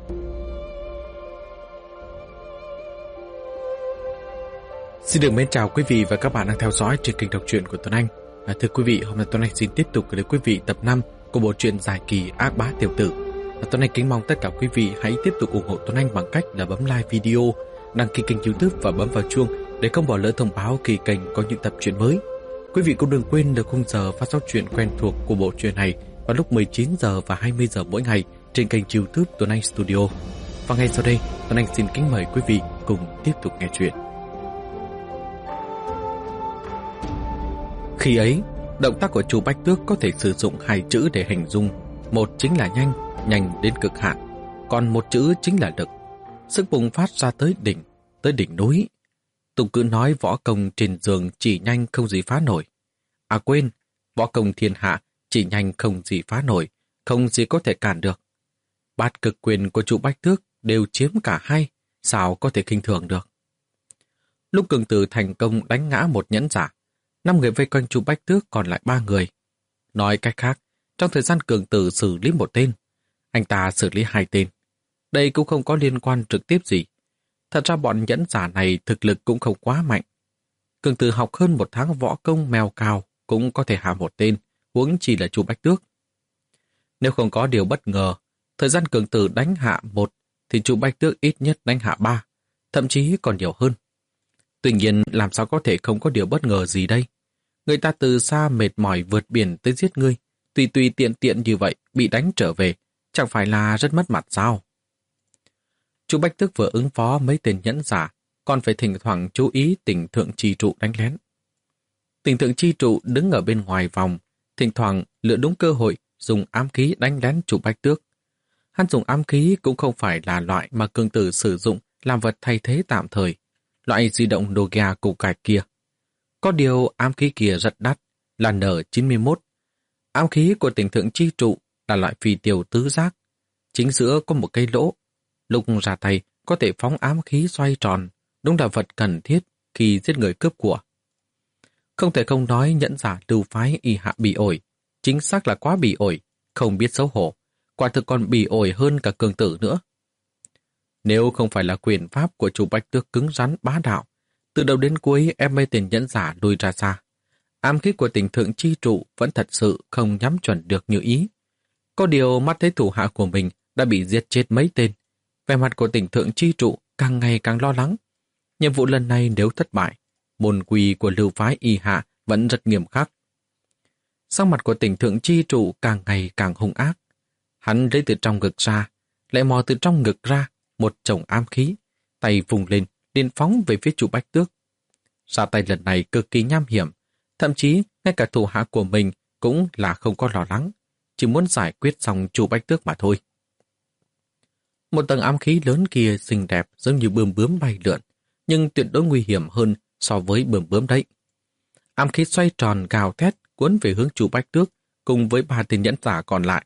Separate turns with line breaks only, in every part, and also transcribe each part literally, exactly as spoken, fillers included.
Xin được mến chào quý vị và các bạn đang theo dõi trên kênh đọc truyện của Tuấn Anh. À, thưa quý vị, hôm nay Tuấn Anh xin tiếp tục gửi đến quý vị tập năm của bộ truyện dài kỳ Ác Bá Tiểu Tử. À, Tuấn Anh kính mong tất cả quý vị hãy tiếp tục ủng hộ Tuấn Anh bằng cách là bấm like video, đăng ký kênh YouTube và bấm vào chuông để không bỏ lỡ thông báo khi kênh có những tập truyện mới. Quý vị cũng đừng quên được khung giờ phát sóng truyện quen thuộc của bộ truyện này vào lúc mười chín giờ và hai mươi giờ mỗi ngày trên kênh YouTube Tuấn Anh Studio. Và ngay sau đây, Tuấn Anh xin kính mời quý vị cùng tiếp tục nghe truyện. Khi ấy, động tác của Chu Bách Tước có thể sử dụng hai chữ để hình dung. Một chính là nhanh, nhanh đến cực hạn, còn một chữ chính là lực. Sức bùng phát ra tới đỉnh, tới đỉnh núi. Tục cứ nói võ công trên giường chỉ nhanh không gì phá nổi. À quên, võ công thiên hạ chỉ nhanh không gì phá nổi, không gì có thể cản được. Bát cực quyền của Chu Bách Tước đều chiếm cả hai, sao có thể khinh thường được. Lúc Cường Tử thành công đánh ngã một nhẫn giả, năm người vây quanh Chu Bách Tước còn lại ba người. Nói cách khác, trong thời gian Cường Tử xử lý một tên, anh ta xử lý hai tên. Đây cũng không có liên quan trực tiếp gì. Thật ra bọn nhẫn giả này thực lực cũng không quá mạnh. Cường Tử học hơn một tháng võ công mèo cào cũng có thể hạ một tên, huống chi là Chu Bách Tước. Nếu không có điều bất ngờ, thời gian Cường Tử đánh hạ một thì Chu Bách Tước ít nhất đánh hạ ba, thậm chí còn nhiều hơn. Tuy nhiên làm sao có thể không có điều bất ngờ gì đây? Người ta từ xa mệt mỏi vượt biển tới giết ngươi, tùy tùy tiện tiện như vậy bị đánh trở về, chẳng phải là rất mất mặt sao? Chu Bách Tước vừa ứng phó mấy tên nhẫn giả, còn phải thỉnh thoảng chú ý Tỉnh Thượng Chi Trụ đánh lén. Tỉnh Thượng Chi Trụ đứng ở bên ngoài vòng, thỉnh thoảng lựa đúng cơ hội dùng ám khí đánh lén Chu Bách Tước. Hắn dùng ám khí cũng không phải là loại mà Cường Tử sử dụng làm vật thay thế tạm thời, loại di động Nokia củ cải kia. Có điều ám khí kia rất đắt, là N chín mươi mốt. Ám khí của Tỉnh Thượng Chi Trụ là loại phi tiêu tứ giác. Chính giữa có một cây lỗ. Lúc ra tay có thể phóng ám khí xoay tròn, đúng là vật cần thiết khi giết người cướp của. Không thể không nói nhẫn giả Lưu phái y hạ bị ổi. Chính xác là quá bị ổi, không biết xấu hổ. Quả thực còn bị ổi hơn cả Cường Tử nữa. Nếu không phải là quyền pháp của Chu Bách Tước cứng rắn bá đạo, từ đầu đến cuối em mấy tên nhẫn giả lùi ra xa. Ám khí của Tỉnh Thượng Chi Trụ vẫn thật sự không nhắm chuẩn được như ý. Có điều mắt thấy thủ hạ của mình đã bị giết chết mấy tên. Vẻ mặt của Tỉnh Thượng Chi Trụ càng ngày càng lo lắng. Nhiệm vụ lần này nếu thất bại, môn quy của Lưu phái y hạ vẫn rất nghiêm khắc. Sắc mặt của Tỉnh Thượng Chi Trụ càng ngày càng hung ác. Hắn lấy từ trong ngực ra, lại mò từ trong ngực ra một chồng ám khí, tay vùng lên, liền phóng về phía Chu Bách Tước. Ra tay lần này cực kỳ nham hiểm, thậm chí ngay cả thủ hạ của mình cũng là không có lo lắng, chỉ muốn giải quyết xong Chu Bách Tước mà thôi. Một tầng ám khí lớn kia xinh đẹp giống như bướm bướm bay lượn, nhưng tuyệt đối nguy hiểm hơn so với bướm bướm đấy. Ám khí xoay tròn gào thét cuốn về hướng Chu Bách Tước cùng với ba tên nhẫn giả còn lại.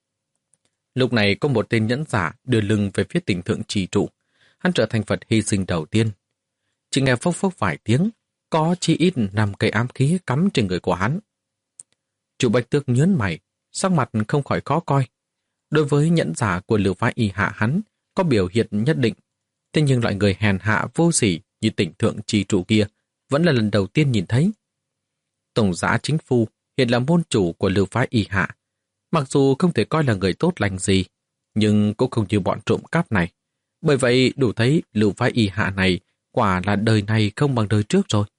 Lúc này có một tên nhẫn giả đưa lưng về phía Tỉnh Thượng Chi Trụ. Hắn trở thành vật hy sinh đầu tiên. Chỉ nghe phốc phốc vài tiếng, có chi ít năm cây ám khí cắm trên người của hắn. Chu Bách Tước nhớn mày, sắc mặt không khỏi khó coi. Đối với nhẫn giả của Lưu phái y hạ hắn có biểu hiện nhất định, thế nhưng loại người hèn hạ vô sỉ như Tỉnh Thượng Chi Trụ kia vẫn là lần đầu tiên nhìn thấy. Tổng giã Chính Phu hiện là môn chủ của Lưu phái y hạ, mặc dù không thể coi là người tốt lành gì, nhưng cũng không như bọn trộm cắp này. Bởi vậy đủ thấy Lưu phái y hạ này quả là đời này không bằng đời trước rồi.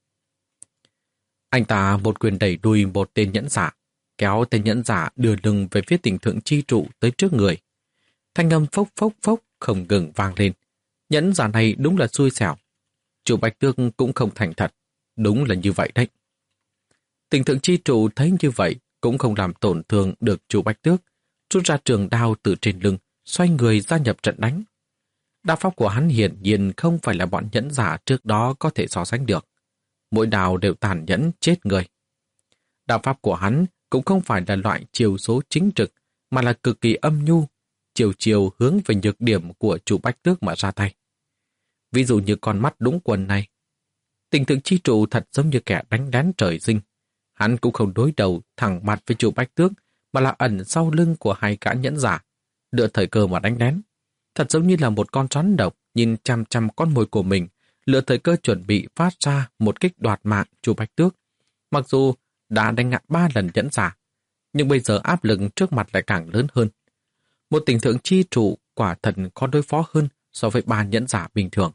Anh ta một quyền đẩy đuôi một tên nhẫn giả, kéo tên nhẫn giả đưa lưng về phía Tỉnh Thượng Chi Trụ tới trước người. Thanh âm phốc phốc phốc không ngừng vang lên. Nhẫn giả này đúng là xui xẻo. Chu Bách Tước cũng không thành thật. Đúng là như vậy đấy. Tỉnh Thượng Chi Trụ thấy như vậy cũng không làm tổn thương được Chu Bách Tước, rút ra trường đao từ trên lưng, xoay người gia nhập trận đánh. Đao pháp của hắn hiển nhiên không phải là bọn nhẫn giả trước đó có thể so sánh được. Mỗi đao đều tàn nhẫn chết người. Đao pháp của hắn cũng không phải là loại chiều số chính trực, mà là cực kỳ âm nhu, chiều chiều hướng về nhược điểm của Chu Bách Tước mà ra tay. Ví dụ như con mắt đúng quần này. Tỉnh Thượng Chi Trụ thật giống như kẻ đánh lén trời sinh. Hắn cũng không đối đầu thẳng mặt với Chu Bách Tước, mà là ẩn sau lưng của hai gã nhẫn giả, lựa thời cơ mà đánh lén. thật giống như là một con rắn độc nhìn chăm chăm con mồi của mình, lựa thời cơ chuẩn bị phát ra một kích đoạt mạng Chu Bạch Tước. Mặc dù đã đánh ngã ba lần nhẫn giả, nhưng bây giờ áp lực trước mặt lại càng lớn hơn. Một tình thượng chi trụ quả thật khó đối phó hơn so với ba nhẫn giả bình thường.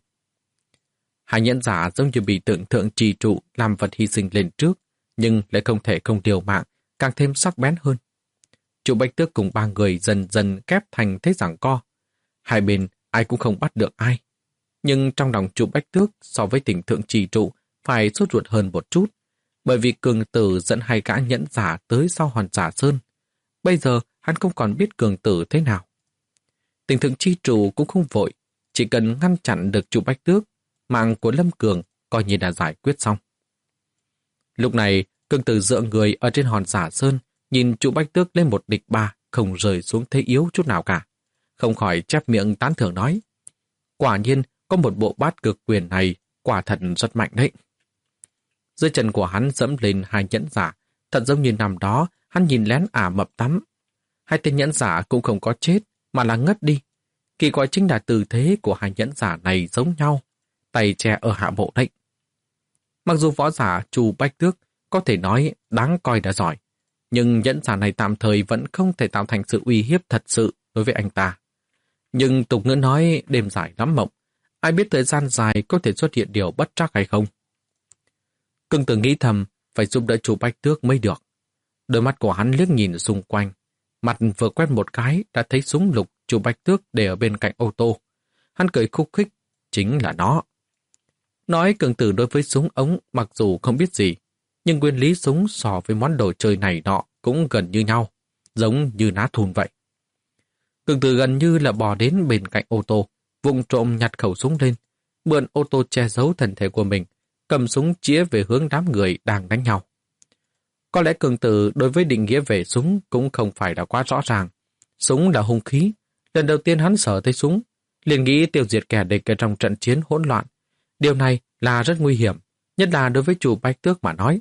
Hai nhẫn giả giống như bị tượng thượng trì trụ làm vật hy sinh lên trước, nhưng lại không thể không điều mạng, càng thêm sắc bén hơn. Chu Bạch Tước cùng ba người dần dần kép thành thế giằng co. Hai bên ai cũng không bắt được ai. Nhưng trong lòng Chu Bạch Tước so với tình thượng trì trụ phải sốt ruột hơn một chút, bởi vì cường tử dẫn hai gã nhẫn giả tới sau Hòn Giả Sơn. Bây giờ hắn không còn biết cường tử thế nào. Tình thượng chi trụ cũng không vội, chỉ cần ngăn chặn được Chu Bạch Tước, mạng của Lâm Cường coi như đã giải quyết xong. Lúc này, cường tử dựa người ở trên Hòn Giả Sơn, nhìn Chu Bạch Tước lên một địch ba, không rời xuống thế yếu chút nào cả. Không khỏi chép miệng tán thưởng nói, quả nhiên có một bộ bát cực quyền này, quả thật rất mạnh đấy. Dưới chân của hắn dẫm lên hai nhẫn giả, thật giống như năm đó hắn nhìn lén Ả Mập tắm. Hai tên nhẫn giả cũng không có chết, mà là ngất đi. Kỳ quái chính là tư thế của hai nhẫn giả này giống nhau, tay che ở hạ bộ đấy. Mặc dù võ giả Chu Bạch Tước có thể nói đáng coi đã giỏi, nhưng nhẫn giả này tạm thời vẫn không thể tạo thành sự uy hiếp thật sự đối với anh ta. Nhưng tục ngữ nói đêm dài lắm mộng, ai biết thời gian dài có thể xuất hiện điều bất trắc hay không. Cưng Tử nghĩ thầm phải giúp đỡ Chu Bạch Tước mới được. Đôi mắt của hắn liếc nhìn xung quanh, mặt vừa quét một cái đã thấy súng lục Chu Bạch Tước để ở bên cạnh ô tô. Hắn cười khúc khích, chính là nó. Nói Cường Tử đối với súng ống mặc dù không biết gì, nhưng nguyên lý súng so với món đồ chơi này nọ cũng gần như nhau, giống như ná thun vậy. Cường Tử gần như là bò đến bên cạnh ô tô, vụng trộm nhặt khẩu súng lên, mượn ô tô che giấu thân thể của mình, cầm súng chĩa về hướng đám người đang đánh nhau. Có lẽ Cường Tử đối với định nghĩa về súng cũng không phải là quá rõ ràng. Súng là hung khí. Lần đầu tiên hắn sở thấy súng, liền nghĩ tiêu diệt kẻ địch ở trong trận chiến hỗn loạn. Điều này là rất nguy hiểm, nhất là đối với Chu Bạch Tước mà nói.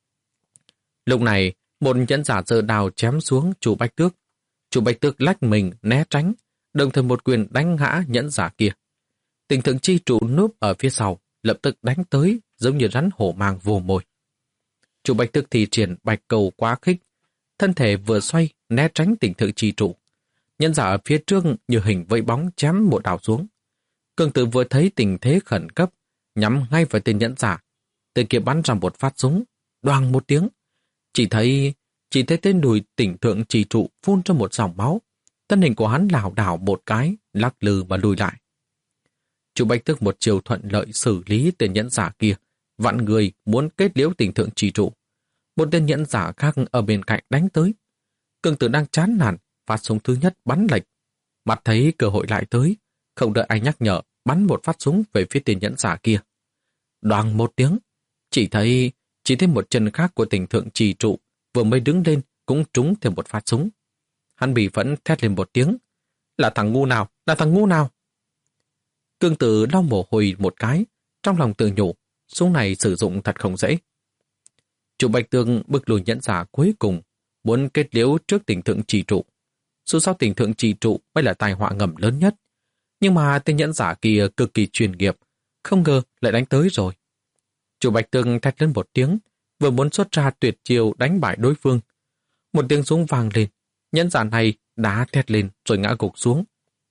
Lúc này, một nhẫn giả giơ đào chém xuống Chu Bạch Tước. Chu Bạch Tước lách mình né tránh, đồng thời một quyền đánh ngã nhẫn giả kia. Tình thượng chi trụ núp ở phía sau, lập tức đánh tới giống như rắn hổ mang vô mồi. Chu Bạch Tước thì triển bạch cầu quá khích, thân thể vừa xoay né tránh tình thượng chi trụ. Nhẫn giả ở phía trước như hình vẫy bóng chém một đào xuống. Cường Tử vừa thấy tình thế khẩn cấp, nhắm ngay vào tên nhẫn giả. Tên kia bắn ra một phát súng, đoàng một tiếng. Chỉ thấy chỉ thấy tên đùi tỉnh thượng trì trụ phun ra một dòng máu. Thân hình của hắn lảo đảo một cái, lắc lư và lùi lại. Chu Bạch Tước một chiều thuận lợi xử lý tên nhẫn giả kia, vặn người muốn kết liễu tình thượng trì trụ. Một tên nhẫn giả khác ở bên cạnh đánh tới. Cường Tử đang chán nản, phát súng thứ nhất bắn lệch. Mặt thấy cơ hội lại tới, không đợi ai nhắc nhở, bắn một phát súng về phía tên nhẫn giả kia. Đoàng một tiếng, chỉ thấy chỉ thấy một chân khác của tình thượng trì trụ vừa mới đứng lên cũng trúng thêm một phát súng. Hắn bị phẫn thét lên một tiếng, là thằng ngu nào, là thằng ngu nào. Cường Tử lau mồ hôi một cái, trong lòng tự nhủ, súng này sử dụng thật không dễ. Chu Bạch Tước bực lùi nhẫn giả cuối cùng, muốn kết liễu trước tình thượng trì trụ. Dù sao tình thượng trì trụ mới là tai họa ngầm lớn nhất. Nhưng mà tên nhẫn giả kia cực kỳ chuyên nghiệp, không ngờ lại đánh tới rồi. Chu Bạch Tước thét lên một tiếng, vừa muốn xuất ra tuyệt chiêu đánh bại đối phương. Một tiếng súng vang lên, nhẫn giả này đá thét lên rồi ngã gục xuống.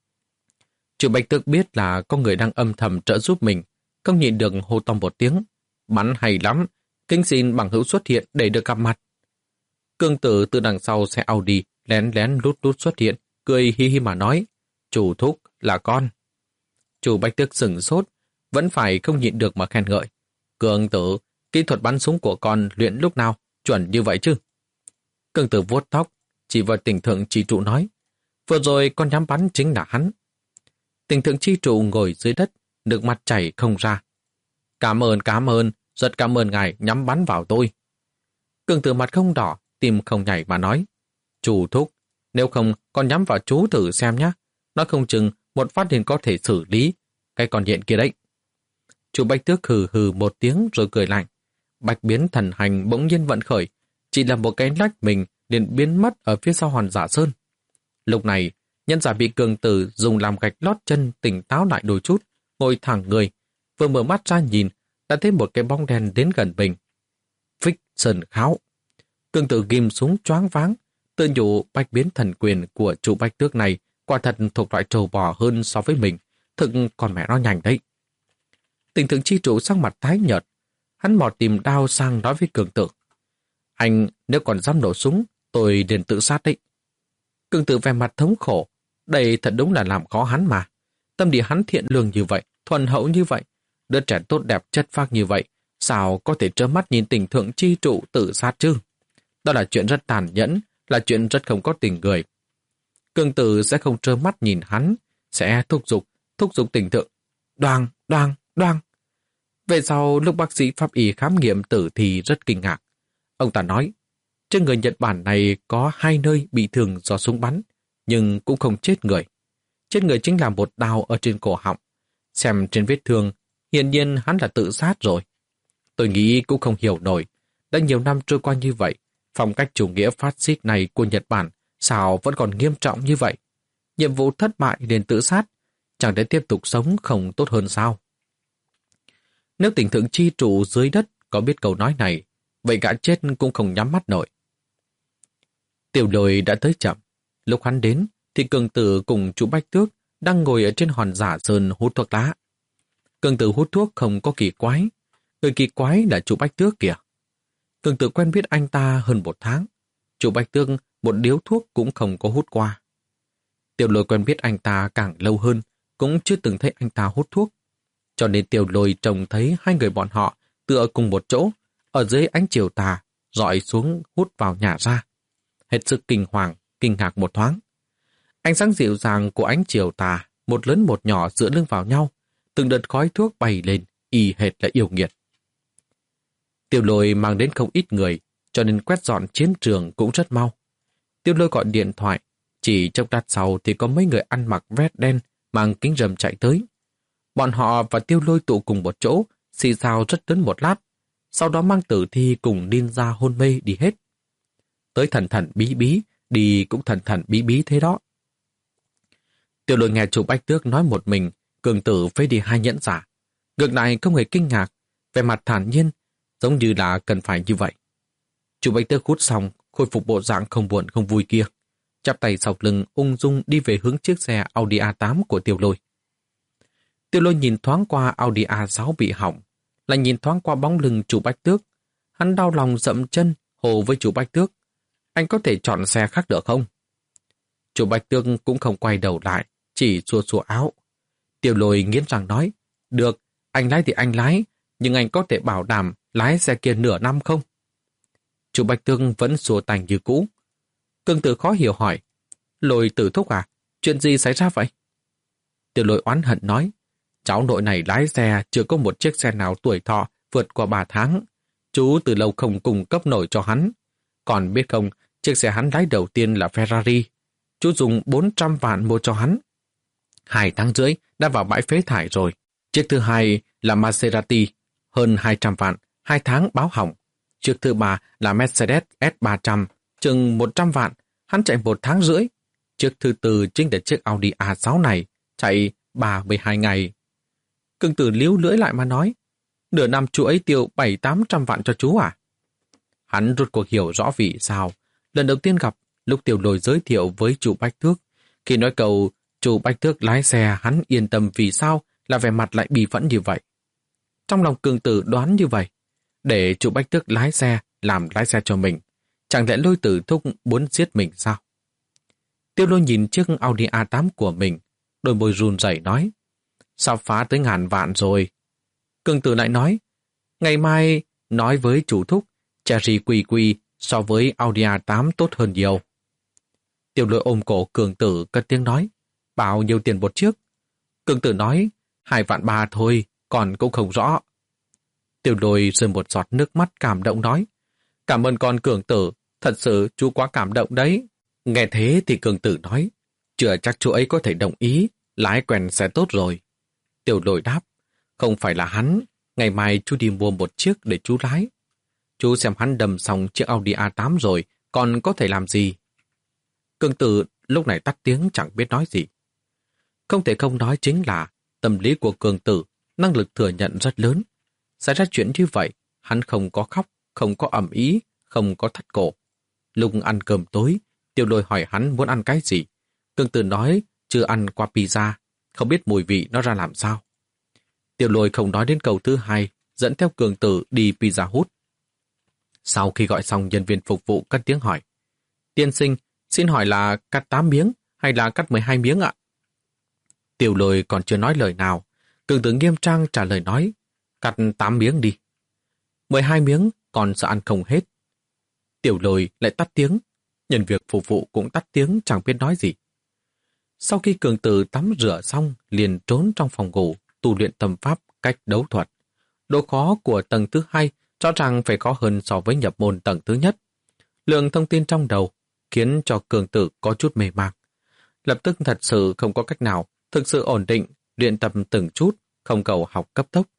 Chu Bạch Tước biết là có người đang âm thầm trợ giúp mình, không nhịn được hô to một tiếng. Bắn hay lắm, kính xin bằng hữu xuất hiện để được gặp mặt. Cường Tử từ đằng sau xe Audi lén lén lút lút xuất hiện, cười hi hi mà nói, chủ thúc là con. Chu Bạch Tước sửng sốt, vẫn phải không nhịn được mà khen ngợi. Cường Tử, kỹ thuật bắn súng của con luyện lúc nào, chuẩn như vậy chứ? Cường Tử vuốt tóc, chỉ vào tình thượng trì trụ nói, vừa rồi con nhắm bắn chính là hắn. Tình thượng chi trụ ngồi dưới đất, nước mắt chảy không ra. Cảm ơn, cảm ơn, rất cảm ơn ngài nhắm bắn vào tôi. Cường Tử mặt không đỏ, tim không nhảy mà nói, chủ thúc, nếu không con nhắm vào chú thử xem nhé, nói không chừng một phát liền có thể xử lý cái con nhện kia đấy. Chu Bạch Tước hừ hừ một tiếng rồi cười lạnh. Bạch biến thần hành bỗng nhiên vận khởi, chỉ là một cái lách mình liền biến mất ở phía sau Hòn Giả Sơn. Lúc này, Nhân giả bị cường tử dùng làm gạch lót chân tỉnh táo lại đôi chút, ngồi thẳng người, vừa mở mắt ra nhìn, đã thấy một cái bóng đen đến gần mình. Phích Sơn Kháo. Cường tử ghim súng choáng váng, tự nhủ bách biến thần quyền của chủ Bách Tước này quả thật thuộc loại trâu bò hơn so với mình, thực còn mẹ nó nhanh đấy. Tình thượng chi chủ sắc mặt tái nhợt, hắn mò tìm đao sang nói với cường tử. Anh nếu còn dám nổ súng, tôi liền tự sát đấy. Cường tử vẻ mặt thống khổ, đây thật đúng là làm khó hắn mà. Tâm địa hắn thiện lương như vậy, thuần hậu như vậy, đứa trẻ tốt đẹp chất phác như vậy, sao có thể trơ mắt nhìn tình thượng chi trụ tự sát chứ? Đó là chuyện rất tàn nhẫn, là chuyện rất không có tình người. Cường tử sẽ không trơ mắt nhìn hắn, sẽ thúc giục, thúc giục tình thượng. Đoàng, đoàng, đoàng. Về sau, lúc bác sĩ pháp y khám nghiệm tử thì rất kinh ngạc. Ông ta nói, trên người Nhật Bản này có hai nơi bị thương do súng bắn, nhưng cũng không chết người. Chết người chính là một đao ở trên cổ họng. Xem trên vết thương, hiển nhiên hắn là tự sát rồi. Tôi nghĩ cũng không hiểu nổi. Đã nhiều năm trôi qua như vậy, phong cách chủ nghĩa phát xít này của Nhật Bản sao vẫn còn nghiêm trọng như vậy? Nhiệm vụ thất bại liền tự sát, chẳng để tiếp tục sống không tốt hơn sao? Nếu tình thượng chi trụ dưới đất có biết câu nói này, vậy gã chết cũng không nhắm mắt nổi. Tiểu Lôi đã tới chậm. Lúc hắn đến, thì cường tử cùng chú Bách Tước đang ngồi ở trên hòn giả sơn hút thuốc lá. Cường tử hút thuốc không có kỳ quái. Người kỳ quái là chú Bách Tước kìa. Cường tử quen biết anh ta hơn một tháng. Chú Bách Tước một điếu thuốc cũng không có hút qua. Tiểu Lôi quen biết anh ta càng lâu hơn, cũng chưa từng thấy anh ta hút thuốc. Cho nên Tiểu Lôi trông thấy hai người bọn họ tựa cùng một chỗ, ở dưới ánh chiều tà, dọi xuống hút vào nhà ra. Hết sức kinh hoàng, kinh ngạc một thoáng. Ánh sáng dịu dàng của ánh chiều tà, một lớn một nhỏ dựa lưng vào nhau, từng đợt khói thuốc bay lên, y hệt là yêu nghiệt. Tiểu Lôi mang đến không ít người, cho nên quét dọn chiến trường cũng rất mau. Tiểu Lôi gọi điện thoại, chỉ trong lát sau thì có mấy người ăn mặc vest đen, mang kính râm chạy tới. Bọn họ và Tiểu Lôi tụ cùng một chỗ, xì xào rất lớn một lát, sau đó mang tử thi cùng ninja hôn mê đi hết. Tới thần thần bí bí, đi cũng thần thần bí bí thế đó. Tiểu Lôi nghe chủ Bách Tước nói một mình, cường tử phế đi hai nhẫn giả. Ngược lại không hề kinh ngạc, vẻ mặt thản nhiên, giống như là cần phải như vậy. Chủ Bách Tước hút xong, khôi phục bộ dạng không buồn không vui kia, chắp tay sau lưng ung dung đi về hướng chiếc xe Audi a tám của Tiểu Lôi. Tiểu Lôi nhìn thoáng qua Audi a sáu bị hỏng, lại nhìn thoáng qua bóng lưng chủ Bách Tước. Hắn đau lòng dậm chân, hồ với chủ Bách Tước. Anh có thể chọn xe khác được không? Chủ Bách Tước cũng không quay đầu lại, chỉ xua xua áo. Tiểu Lôi nghiến răng nói, được, anh lái thì anh lái, nhưng anh có thể bảo đảm lái xe kia nửa năm không? Chủ Bách Tước vẫn xua tay như cũ. Cường tử khó hiểu hỏi, Lôi tử thúc à, chuyện gì xảy ra vậy? Tiểu Lôi oán hận nói, cháu nội này lái xe chưa có một chiếc xe nào tuổi thọ vượt qua ba tháng. Chú từ lâu không cung cấp nổi cho hắn. Còn biết không, chiếc xe hắn lái đầu tiên là Ferrari. Chú dùng bốn trăm vạn mua cho hắn. Hai tháng rưỡi đã vào bãi phế thải rồi. Chiếc thứ hai là Maserati, hơn hai trăm vạn, hai tháng báo hỏng. Chiếc thứ ba là Mercedes S ba trăm, chừng một trăm vạn, hắn chạy một tháng rưỡi. Chiếc thứ tư chính là chiếc Audi a sáu này, chạy ba mươi hai ngày. Cường tử líu lưỡi lại mà nói, nửa năm chú ấy tiêu bảy tám trăm vạn cho chú à? Hắn rốt cuộc hiểu rõ vì sao. Lần đầu tiên gặp, lúc Tiểu Lôi giới thiệu với chủ Bách Tước, khi nói câu chủ Bách Tước lái xe hắn yên tâm vì sao là vẻ mặt lại bi phẫn như vậy. Trong lòng cường tử đoán như vậy, để chủ Bách Tước lái xe, làm lái xe cho mình, chẳng lẽ Lôi tử thúc muốn giết mình sao? Tiểu Lôi nhìn chiếc Audi a tám của mình, đôi môi run rẩy nói, sao phá tới ngàn vạn rồi? Cường tử lại nói, ngày mai nói với chủ thúc, Cherry Quy Quy so với Audi a tám tốt hơn nhiều. Tiểu Lôi ôm cổ cường tử cất tiếng nói, bao nhiêu tiền một chiếc? Cường tử nói, hai vạn ba thôi, còn cũng không rõ. Tiểu Lôi rơi một giọt nước mắt cảm động nói, cảm ơn con cường tử, thật sự chú quá cảm động đấy. Nghe thế thì cường tử nói, chưa chắc chú ấy có thể đồng ý, lái quen sẽ tốt rồi. Tiểu Lôi đáp, không phải là hắn, ngày mai chú đi mua một chiếc để chú lái. Chú xem hắn đầm xong chiếc Audi a tám rồi, còn có thể làm gì? Cường tử lúc này tắt tiếng chẳng biết nói gì. Không thể không nói chính là tâm lý của Cường Tử, năng lực thừa nhận rất lớn. Xảy ra chuyện như vậy, hắn không có khóc, không có ầm ĩ, không có thắt cổ. Lúc ăn cơm tối, Tiểu Lôi hỏi hắn muốn ăn cái gì. Cường Tử nói chưa ăn qua pizza, không biết mùi vị nó ra làm sao. Tiểu Lôi không nói đến câu thứ hai, dẫn theo Cường Tử đi Pizza Hut. Sau khi gọi xong, nhân viên phục vụ cất tiếng hỏi. Tiên sinh, xin hỏi là cắt tám miếng hay là cắt mười hai miếng ạ? Tiểu Lôi còn chưa nói lời nào. Cường Tử nghiêm trang trả lời nói, cắt tám miếng đi. mười hai miếng, còn sợ ăn không hết. Tiểu Lôi lại tắt tiếng. Nhân việc phục vụ cũng tắt tiếng chẳng biết nói gì. Sau khi Cường Tử tắm rửa xong, liền trốn trong phòng ngủ, tu luyện tâm pháp cách đấu thuật. Độ khó của tầng thứ hai rõ ràng phải khó hơn so với nhập môn tầng thứ nhất. Lượng thông tin trong đầu khiến cho Cường Tử có chút mê mang. Lập tức thật sự không có cách nào thực sự ổn định, luyện tập từng chút, không cầu học cấp tốc.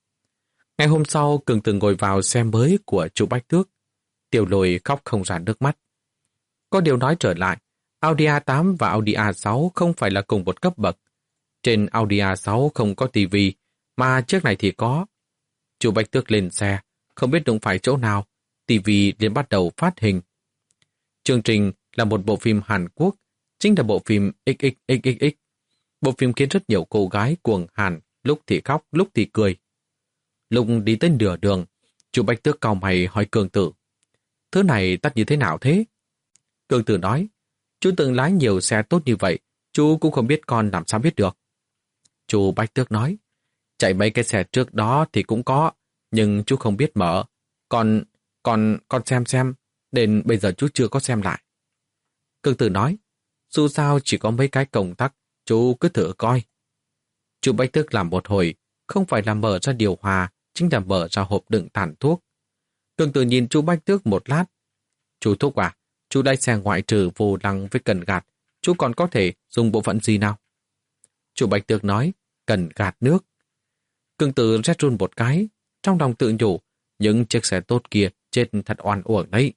Ngày hôm sau, Cường Tử ngồi vào xe mới của chú Bách Tước. Tiểu Lôi khóc không ra nước mắt. Có điều nói trở lại, Audi a tám và Audi a sáu không phải là cùng một cấp bậc. Trên Audi a sáu không có tivi, mà chiếc này thì có. Chú Bách Tước lên xe, không biết đụng phải chỗ nào, tivi liền bắt đầu phát hình. Chương trình là một bộ phim Hàn Quốc, chính là bộ phim ích ích ích ích ích. Bộ phim khiến rất nhiều cô gái cuồng Hàn, lúc thì khóc, lúc thì cười. Lúc đi tới nửa đường, chú Bách Tước cau mày hỏi Cường Tử. Thứ này tắt như thế nào thế? Cường Tử nói, chú từng lái nhiều xe tốt như vậy, chú cũng không biết con làm sao biết được. Chú Bách Tước nói, chạy mấy cái xe trước đó thì cũng có, nhưng chú không biết mở. Còn, còn, con xem xem, đến bây giờ chú chưa có xem lại. Cường Tử nói, dù sao chỉ có mấy cái công tắc, chú cứ thử coi. Chú Bách Tước làm một hồi, không phải là mở ra điều hòa, chính là mở ra hộp đựng tàn thuốc. Cường Tử nhìn chú Bách Tước một lát. Chú Thúc à, chú lái xe ngoại trừ vô lăng với cần gạt, chú còn có thể dùng bộ phận gì nào? Chú Bách Tước nói, cần gạt nước. Cường Tử rét run một cái, trong lòng tự nhủ, những chiếc xe tốt kia chết thật oan uổng đấy.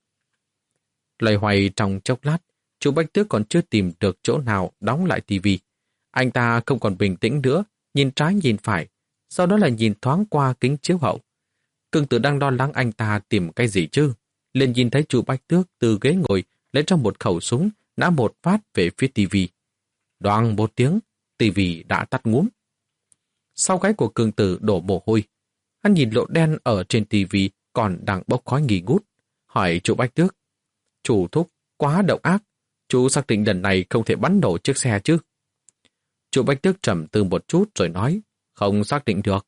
Loay hoay trong chốc lát, chú Bách Tước còn chưa tìm được chỗ nào đóng lại tivi. Anh ta không còn bình tĩnh nữa, nhìn trái nhìn phải, sau đó là nhìn thoáng qua kính chiếu hậu. Cường Tử đang lo lắng anh ta tìm cái gì chứ, liền nhìn thấy chú Bách Tước từ ghế ngồi lấy trong một khẩu súng, nã một phát về phía tivi. Đoàng một tiếng, tivi đã tắt ngúm. Sau gáy của Cường Tử đổ mồ hôi. Hắn nhìn lỗ đen ở trên tivi còn đang bốc khói nghi ngút, hỏi chú Bách Tước. Chủ Thúc, quá độc ác, chú xác định lần này không thể bắn nổ chiếc xe chứ? Chú Bách Tước trầm tư một chút rồi nói, không xác định được.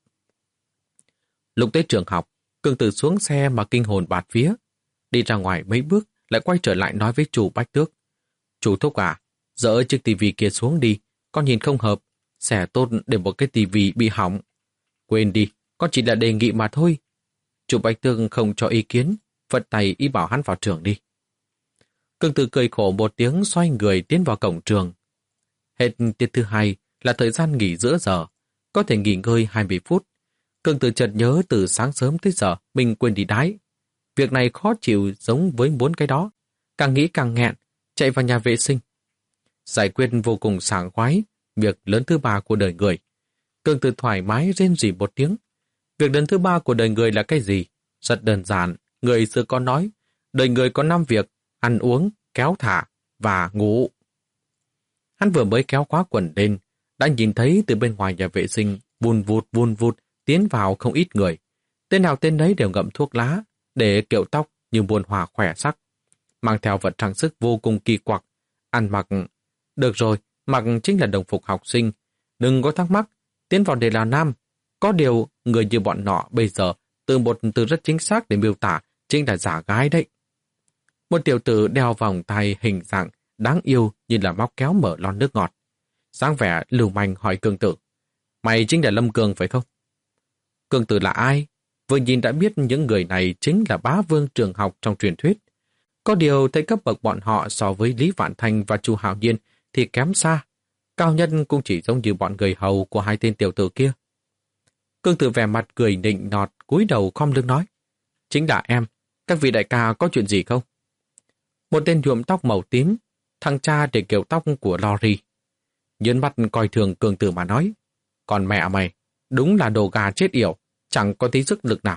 Lúc tới trường học, Cường Tử xuống xe mà kinh hồn bạt vía. Đi ra ngoài mấy bước, lại quay trở lại nói với chú Bách Tước. Chú Thúc à, dỡ chiếc tivi kia xuống đi, con nhìn không hợp, xe tốt để một cái tivi bị hỏng. Quên đi, con chỉ là đề nghị mà thôi. Chú Bách Tước không cho ý kiến, phật tay ý bảo hắn vào trường đi. Cường Tử cười khổ một tiếng xoay người tiến vào cổng trường. Hết tiết thứ hai là thời gian nghỉ giữa giờ, có thể nghỉ ngơi hai mươi phút. Cường Tử chợt nhớ từ sáng sớm tới giờ mình quên đi đái. Việc này khó chịu giống với muốn cái đó. Càng nghĩ càng nghẹn, chạy vào nhà vệ sinh. Giải quyết vô cùng sảng khoái, việc lớn thứ ba của đời người. Cường Tử thoải mái rên rỉ một tiếng. Việc lớn thứ ba của đời người là cái gì? Rất đơn giản, người xưa có nói, đời người có năm việc, ăn uống, kéo thả và ngủ. Hắn vừa mới kéo khóa quần lên, đã nhìn thấy từ bên ngoài nhà vệ sinh vun vụt vun vụt tiến vào không ít người. Tên nào tên đấy đều ngậm thuốc lá, để kiểu tóc như muôn hòa khỏe sắc, mang theo vật trang sức vô cùng kỳ quặc, ăn mặc. Được rồi, mặc chính là đồng phục học sinh. Đừng có thắc mắc, tiến vào để là nam. Có điều, người như bọn nọ bây giờ từ một từ rất chính xác để miêu tả chính là giả gái đấy. Một tiểu tử đeo vòng tay hình dạng đáng yêu như là móc kéo mở lon nước ngọt. Sáng vẻ lưu manh hỏi Cường Tử, mày chính là Lâm Cường phải không? Cường Tử là ai? Vừa nhìn đã biết những người này chính là bá vương trường học trong truyền thuyết. Có điều thấy cấp bậc bọn họ so với Lý Vạn Thành và Chu Hạo Nhiên thì kém xa. Cao nhân cũng chỉ giống như bọn người hầu của hai tên tiểu tử kia. Cường Tử vẻ mặt cười nịnh nọt, cúi đầu khom lưng nói, chính là em, các vị đại ca có chuyện gì không? Một tên nhuộm tóc màu tím, thằng cha để kiểu tóc của Lori. Nhớn mắt coi thường Cường Tử mà nói, còn mẹ mày, đúng là đồ gà chết yểu, chẳng có tí sức lực nào.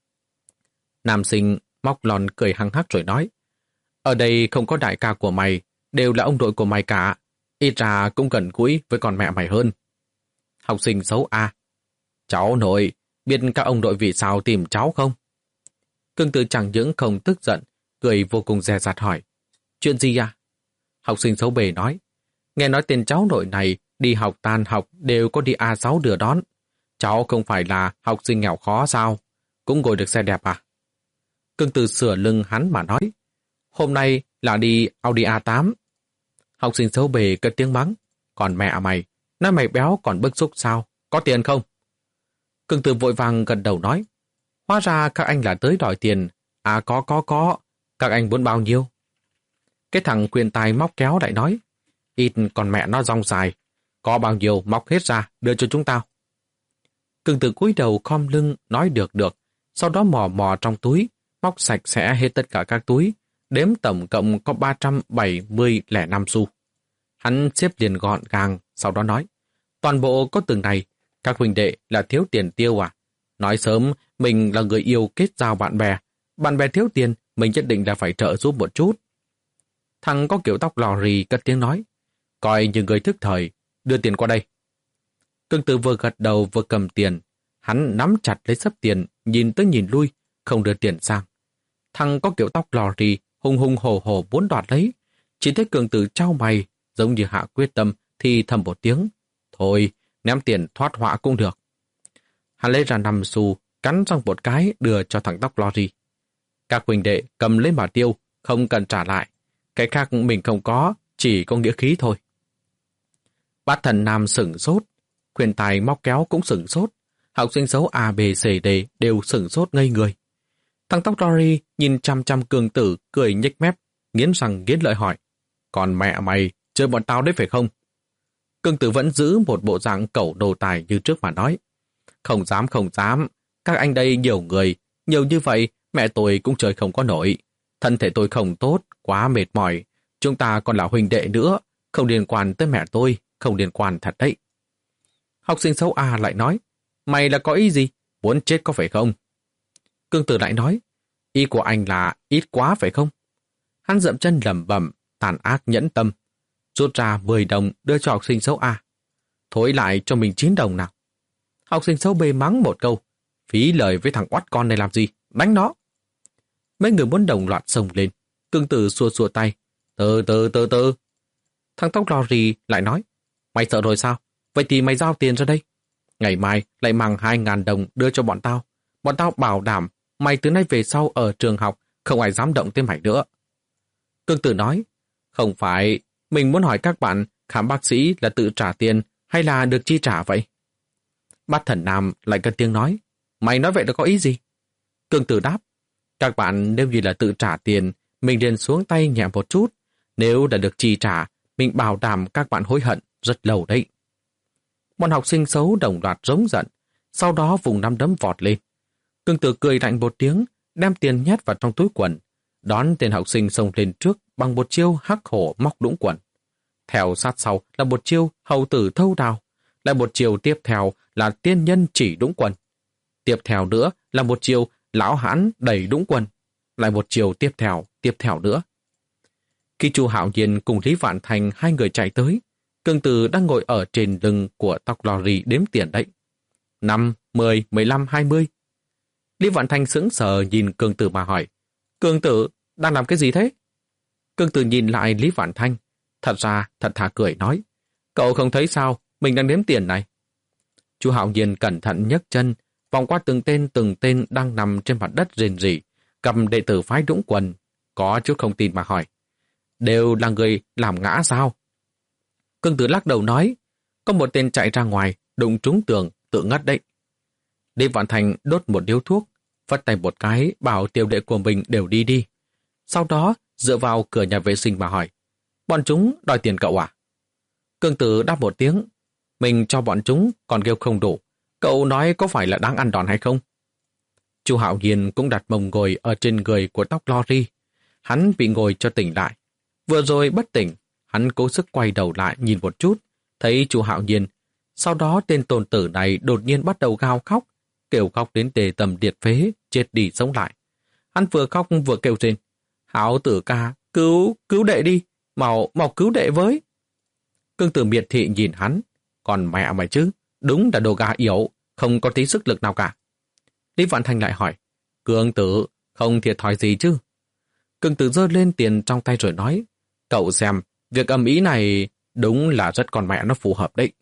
Nam sinh móc lòn cười hăng hắc rồi nói, ở đây không có đại ca của mày, đều là ông đội của mày cả, ít ra cũng gần gũi với con mẹ mày hơn. Học sinh xấu A, cháu nội, biết các ông đội vì sao tìm cháu không? Cường Tử chẳng những không tức giận, cười vô cùng dè dặt hỏi, chuyện gì à? Học sinh xấu bề nói, nghe nói tên cháu nội này đi học tan học đều có đi a sáu đưa đón. Cháu không phải là học sinh nghèo khó sao? Cũng ngồi được xe đẹp à? Cường Tử sửa lưng hắn mà nói, hôm nay là đi Audi a tám. Học sinh xấu bề cất tiếng mắng, còn mẹ mày, nói mày béo còn bức xúc sao? Có tiền không? Cường Tử vội vàng gật đầu nói, hóa ra các anh là tới đòi tiền. À có có có, các anh muốn bao nhiêu? Cái thằng khuyên tai móc kéo lại nói, ít còn mẹ nó rong dài, có bao nhiêu móc hết ra, đưa cho chúng tao. Cường Tử cúi đầu khom lưng nói được được, sau đó mò mò trong túi, móc sạch sẽ hết tất cả các túi, đếm tổng cộng có ba trăm bảy mươi lẻ năm xu. Hắn xếp liền gọn gàng, sau đó nói, toàn bộ có từng này, các huynh đệ là thiếu tiền tiêu à? Nói sớm, mình là người yêu kết giao bạn bè, bạn bè thiếu tiền, mình nhất định là phải trợ giúp một chút. Thằng có kiểu tóc lò rì cất tiếng nói, coi như người thức thời, đưa tiền qua đây. Cường Tử vừa gật đầu vừa cầm tiền, hắn nắm chặt lấy sấp tiền, nhìn tới nhìn lui, không đưa tiền sang. Thằng có kiểu tóc lò rì hùng hùng hổ hổ muốn đoạt lấy, chỉ thấy Cường Tử trao mày, giống như hạ quyết tâm thì thầm một tiếng, thôi, ném tiền thoát họa cũng được. Hắn lấy ra năm xu, cắn răng một cái đưa cho thằng tóc lò rì. Các huynh đệ cầm lấy mà tiêu, không cần trả lại. Cái khác mình không có, chỉ có nghĩa khí thôi. Bát Thần Nam sửng sốt, khuyên tài móc kéo cũng sửng sốt, học sinh xấu A, B, C, D đều sửng sốt ngây người. Thằng tóc Dory nhìn chăm chăm Cường Tử, cười nhếch mép, nghiến răng nghiến lợi hỏi, còn mẹ mày, chơi bọn tao đấy phải không? Cường Tử vẫn giữ một bộ dạng cẩu đồ tài như trước mà nói, không dám không dám, các anh đây nhiều người, nhiều như vậy, mẹ tôi cũng chơi không có nổi. Thân thể tôi không tốt, quá mệt mỏi. Chúng ta còn là huynh đệ nữa, không liên quan tới mẹ tôi, không liên quan thật đấy. Học sinh xấu A lại nói, mày là có ý gì? Muốn chết có phải không? Cường Tử lại nói, ý của anh là ít quá phải không? Hắn dậm chân lẩm bẩm, tàn ác nhẫn tâm, rút ra mười đồng đưa cho học sinh xấu A. Thối lại cho mình chín đồng nào. Học sinh xấu B mắng một câu, phí lời với thằng oắt con này làm gì? Đánh nó. Mấy người muốn đồng loạt xông lên. Cường Tử xua xua tay. Từ từ từ từ. Thằng tóc lò rì lại nói. Mày sợ rồi sao? Vậy thì mày giao tiền ra đây. Ngày mai lại mang hai ngàn đồng đưa cho bọn tao. Bọn tao bảo đảm mày từ nay về sau ở trường học không ai dám động tới mày nữa. Cường Tử nói. Không phải, mình muốn hỏi các bạn khám bác sĩ là tự trả tiền hay là được chi trả vậy? Bát Thần Nam lại cất tiếng nói. Mày nói vậy là có ý gì? Cường Tử đáp. Các bạn nếu như là tự trả tiền, mình liền xuống tay nhẹ một chút. Nếu đã được chi trả, mình bảo đảm các bạn hối hận rất lâu đấy. Bọn học sinh xấu đồng loạt rống giận, sau đó vùng nắm đấm vọt lên. Cường Tử cười lạnh một tiếng, đem tiền nhét vào trong túi quần, đón tên học sinh xông lên trước bằng một chiêu hắc hổ móc đũng quần. Theo sát sau là một chiêu hầu tử thâu đào, lại một chiêu tiếp theo là tiên nhân chỉ đũng quần. Tiếp theo nữa là một chiêu lão hãn đẩy đũng quần, lại một chiều tiếp theo, tiếp theo nữa. Khi Chu Hạo Nhiên cùng Lý Vạn Thành hai người chạy tới, Cường Tử đang ngồi ở trên lưng của tóc lò rì đếm tiền đấy. Năm, mười, mười lăm, hai mươi. Lý Vạn Thành sững sờ nhìn Cường Tử mà hỏi, Cường Tử, đang làm cái gì thế? Cường Tử nhìn lại Lý Vạn Thanh, thật ra thật thà cười nói, cậu không thấy sao, mình đang đếm tiền này. Chu Hạo Nhiên cẩn thận nhấc chân, vòng qua từng tên từng tên đang nằm trên mặt đất rền rỉ, cầm đệ tử phái đũng quần, có chút không tin mà hỏi, đều là người làm ngã sao? Cường Tử lắc đầu nói, có một tên chạy ra ngoài, đụng trúng tường, tự ngất đấy. Lý Vạn Thành đốt một điếu thuốc, vất tay một cái, bảo tiểu đệ của mình đều đi đi. Sau đó, dựa vào cửa nhà vệ sinh mà hỏi, bọn chúng đòi tiền cậu à? Cường Tử đáp một tiếng, mình cho bọn chúng còn kêu không đủ, cậu nói có phải là đáng ăn đòn hay không? Chu Hạo Nhiên cũng đặt mông ngồi ở trên người của tóc Lori. Hắn bị ngồi cho tỉnh lại. Vừa rồi bất tỉnh, Hắn cố sức quay đầu lại nhìn một chút, thấy chú Hạo Nhiên. Sau đó tên tôn tử này đột nhiên bắt đầu gào khóc, kêu khóc đến tề tầm điệt phế, chết đi sống lại. Hắn vừa khóc vừa kêu trên, Hạo tử ca, cứu, cứu đệ đi, mau, mau cứu đệ với. Cương tử miệt thị nhìn hắn, còn mẹ mày chứ, đúng là đồ gà yếu, không có tí sức lực nào cả. Lý Vạn Thành lại hỏi, Cương tử, không thiệt thòi gì chứ? Cương tử giơ lên tiền trong tay rồi nói, cậu xem, việc ầm ĩ này đúng là rất con mẹ nó phù hợp đấy.